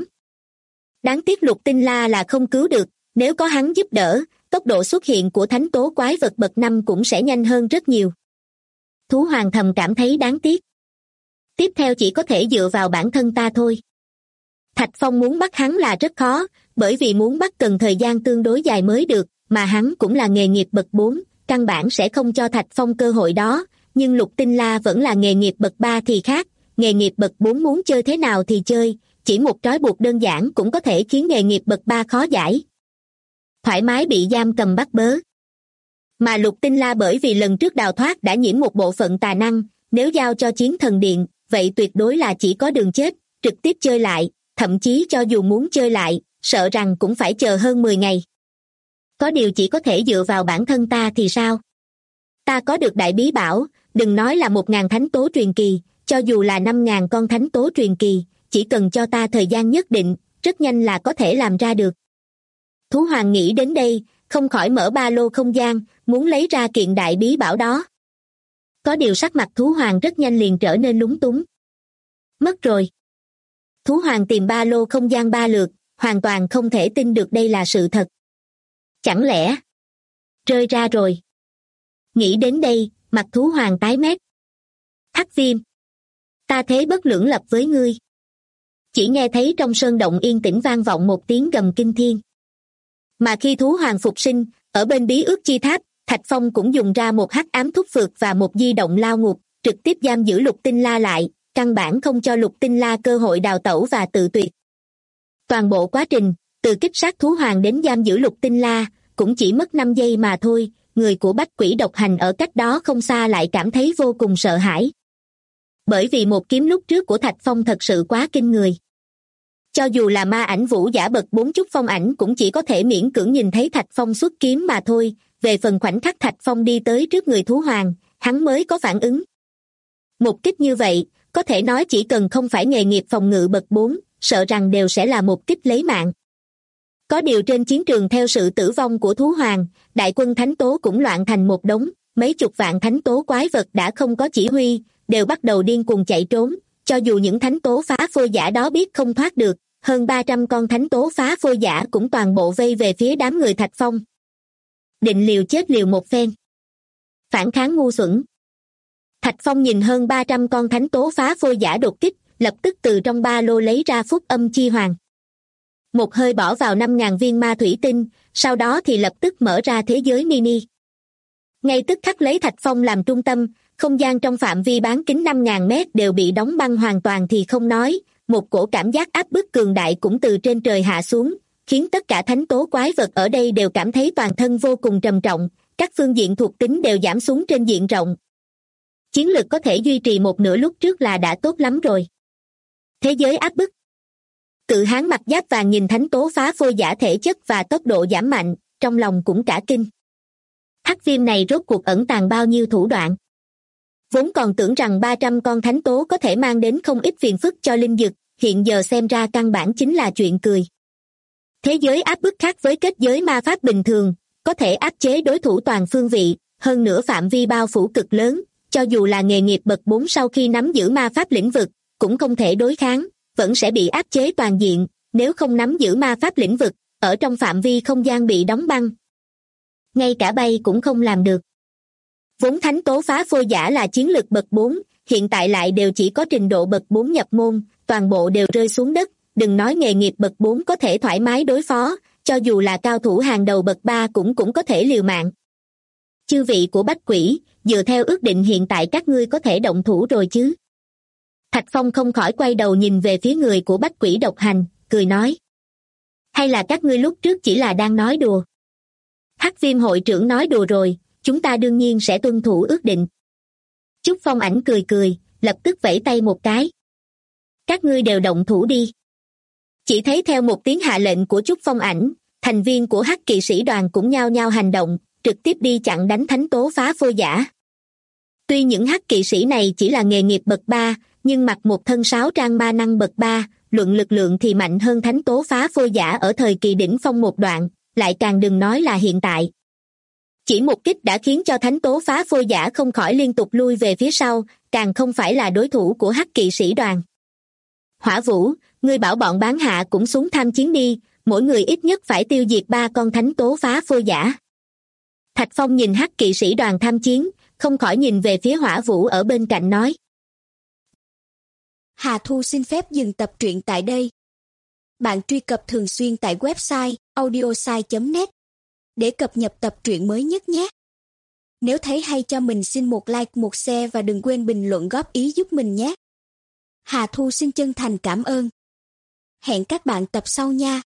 Đáng tiếc Lục Tinh La là không cứu được, nếu có hắn giúp đỡ, tốc độ xuất hiện của thánh tố quái vật bậc 5 cũng sẽ nhanh hơn rất nhiều. Thú Hoàng thầm cảm thấy đáng tiếc. Tiếp theo chỉ có thể dựa vào bản thân ta thôi. Thạch Phong muốn bắt hắn là rất khó, bởi vì muốn bắt cần thời gian tương đối dài mới được, mà hắn cũng là nghề nghiệp bậc 4, căn bản sẽ không cho Thạch Phong cơ hội đó, nhưng Lục Tinh La vẫn là nghề nghiệp bậc 3 thì khác, nghề nghiệp bậc 4 muốn chơi thế nào thì chơi, chỉ một trói buộc đơn giản cũng có thể khiến nghề nghiệp bậc 3 khó giải. Thoải mái bị giam cầm bắt bớ. Mà Lục Tinh La bởi vì lần trước đào thoát đã nhiễm một bộ phận tà năng, nếu giao cho chiến thần điện, vậy tuyệt đối là chỉ có đường chết, trực tiếp chơi lại, thậm chí cho dù muốn chơi lại, sợ rằng cũng phải chờ hơn 10 ngày. Có điều chỉ có thể dựa vào bản thân ta thì sao? Ta có được đại bí bảo, đừng nói là 1.000 thánh tố truyền kỳ, cho dù là 5.000 con thánh tố truyền kỳ, chỉ cần cho ta thời gian nhất định, rất nhanh là có thể làm ra được. Thú Hoàng nghĩ đến đây, không khỏi mở ba lô không gian, muốn lấy ra kiện đại bí bảo đó. Có điều sắc mặt Thú Hoàng rất nhanh liền trở nên lúng túng. Mất rồi. Thú Hoàng tìm ba lô không gian 3 lượt, hoàn toàn không thể tin được đây là sự thật. Chẳng lẽ rơi ra rồi? Nghĩ đến đây, mặt Thú Hoàng tái mét. Hắc Viêm, ta thế bất lưỡng lập với ngươi. Chỉ nghe thấy trong sơn động yên tĩnh vang vọng một tiếng gầm kinh thiên. Mà khi Thú Hoàng phục sinh, ở bên bí ước chi tháp, Thạch Phong cũng dùng ra một hắc ám thúc phược và một di động lao ngục, trực tiếp giam giữ Lục Tinh La lại, căn bản không cho Lục Tinh La cơ hội đào tẩu và tự tuyệt. Toàn bộ quá trình, từ kích sát Thú Hoàng đến giam giữ Lục Tinh La, cũng chỉ mất 5 giây mà thôi, người của Bách Quỷ độc hành ở cách đó không xa lại cảm thấy vô cùng sợ hãi. Bởi vì một kiếm lúc trước của Thạch Phong thật sự quá kinh người. Cho dù là ma ảnh vũ giả bậc 4 chút phong ảnh cũng chỉ có thể miễn cưỡng nhìn thấy Thạch Phong xuất kiếm mà thôi, về phần khoảnh khắc Thạch Phong đi tới trước người Thú Hoàng, hắn mới có phản ứng. Một kích như vậy, có thể nói chỉ cần không phải nghề nghiệp phòng ngự bậc 4, sợ rằng đều sẽ là một kích lấy mạng. Có điều trên chiến trường theo sự tử vong của Thú Hoàng, đại quân thánh tố cũng loạn thành một đống, mấy chục vạn thánh tố quái vật đã không có chỉ huy, đều bắt đầu điên cuồng chạy trốn, cho dù những thánh tố phá phôi giả đó biết không thoát được, hơn 300 con thánh tố phá phôi giả cũng toàn bộ vây về phía đám người Thạch Phong. Định liều chết liều một phen. Phản kháng ngu xuẩn. Thạch Phong nhìn hơn 300 con thánh tố phá phôi giả đột kích, lập tức từ trong ba lô lấy ra phúc âm chi hoàng. Một hơi bỏ vào 5.000 viên ma thủy tinh, sau đó thì lập tức mở ra thế giới mini. Ngay tức khắc lấy Thạch Phong làm trung tâm, không gian trong phạm vi bán kính 5.000 mét đều bị đóng băng hoàn toàn thì không nói, một cổ cảm giác áp bức cường đại cũng từ trên trời hạ xuống, khiến tất cả thánh tố quái vật ở đây đều cảm thấy toàn thân vô cùng trầm trọng, các phương diện thuộc tính đều giảm xuống trên diện rộng. Chiến lực có thể duy trì một nửa lúc trước là đã tốt lắm rồi. Thế giới áp bức. Cự hán mặc giáp vàng nhìn thánh tố phá phôi giả thể chất và tốc độ giảm mạnh, trong lòng cũng cả kinh. Hắc viêm này rốt cuộc ẩn tàng bao nhiêu thủ đoạn. Vốn còn tưởng rằng 300 con thánh tố có thể mang đến không ít phiền phức cho linh dực, hiện giờ xem ra căn bản chính là chuyện cười. Thế giới áp bức khác với kết giới ma pháp bình thường, có thể áp chế đối thủ toàn phương vị, hơn nữa phạm vi bao phủ cực lớn, cho dù là nghề nghiệp bậc 4 sau khi nắm giữ ma pháp lĩnh vực, cũng không thể đối kháng, vẫn sẽ bị áp chế toàn diện, nếu không nắm giữ ma pháp lĩnh vực, ở trong phạm vi không gian bị đóng băng. Ngay cả bay cũng không làm được. Vốn thánh tố phá phôi giả là chiến lực bậc 4, hiện tại lại đều chỉ có trình độ bậc 4 nhập môn, toàn bộ đều rơi xuống đất, đừng nói nghề nghiệp bậc 4 có thể thoải mái đối phó, cho dù là cao thủ hàng đầu bậc 3 cũng có thể liều mạng. Chư vị của Bách Quỷ, dựa theo ước định hiện tại các ngươi có thể động thủ rồi chứ? Thạch Phong không khỏi quay đầu nhìn về phía người của Bách Quỷ độc hành, cười nói. Hay là các ngươi lúc trước chỉ là đang nói đùa? Hắc viêm hội trưởng nói đùa rồi, chúng ta đương nhiên sẽ tuân thủ ước định. Trúc Phong Ảnh cười cười, lập tức vẫy tay một cái. Các ngươi đều động thủ đi. Chỉ thấy theo một tiếng hạ lệnh của Trúc Phong Ảnh, thành viên của Hắc kỵ sĩ đoàn cũng nhao nhao hành động, trực tiếp đi chặn đánh thánh tố phá phôi giả. Tuy những Hắc kỵ sĩ này chỉ là nghề nghiệp bậc 3, nhưng mặc một thân sáo trang ma năng bậc 3, luận lực lượng thì mạnh hơn thánh tố phá phôi giả ở thời kỳ đỉnh phong một đoạn, lại càng đừng nói là hiện tại. Chỉ một kích đã khiến cho thánh tố phá phôi giả không khỏi liên tục lui về phía sau, càng không phải là đối thủ của Hắc kỵ sĩ đoàn. Hỏa Vũ, ngươi bảo bọn bán hạ cũng xuống tham chiến đi, mỗi người ít nhất phải tiêu diệt 3 con thánh tố phá phôi giả. Thạch Phong nhìn Hắc kỵ sĩ đoàn tham chiến, không khỏi nhìn về phía Hỏa Vũ ở bên cạnh nói. Hà Thu xin phép dừng tập truyện tại đây. Bạn truy cập thường xuyên tại website audiosai.net để cập nhật tập truyện mới nhất nhé. Nếu thấy hay cho mình xin một like, một share và đừng quên bình luận góp ý giúp mình nhé. Hà Thu xin chân thành cảm ơn. Hẹn các bạn tập sau nha.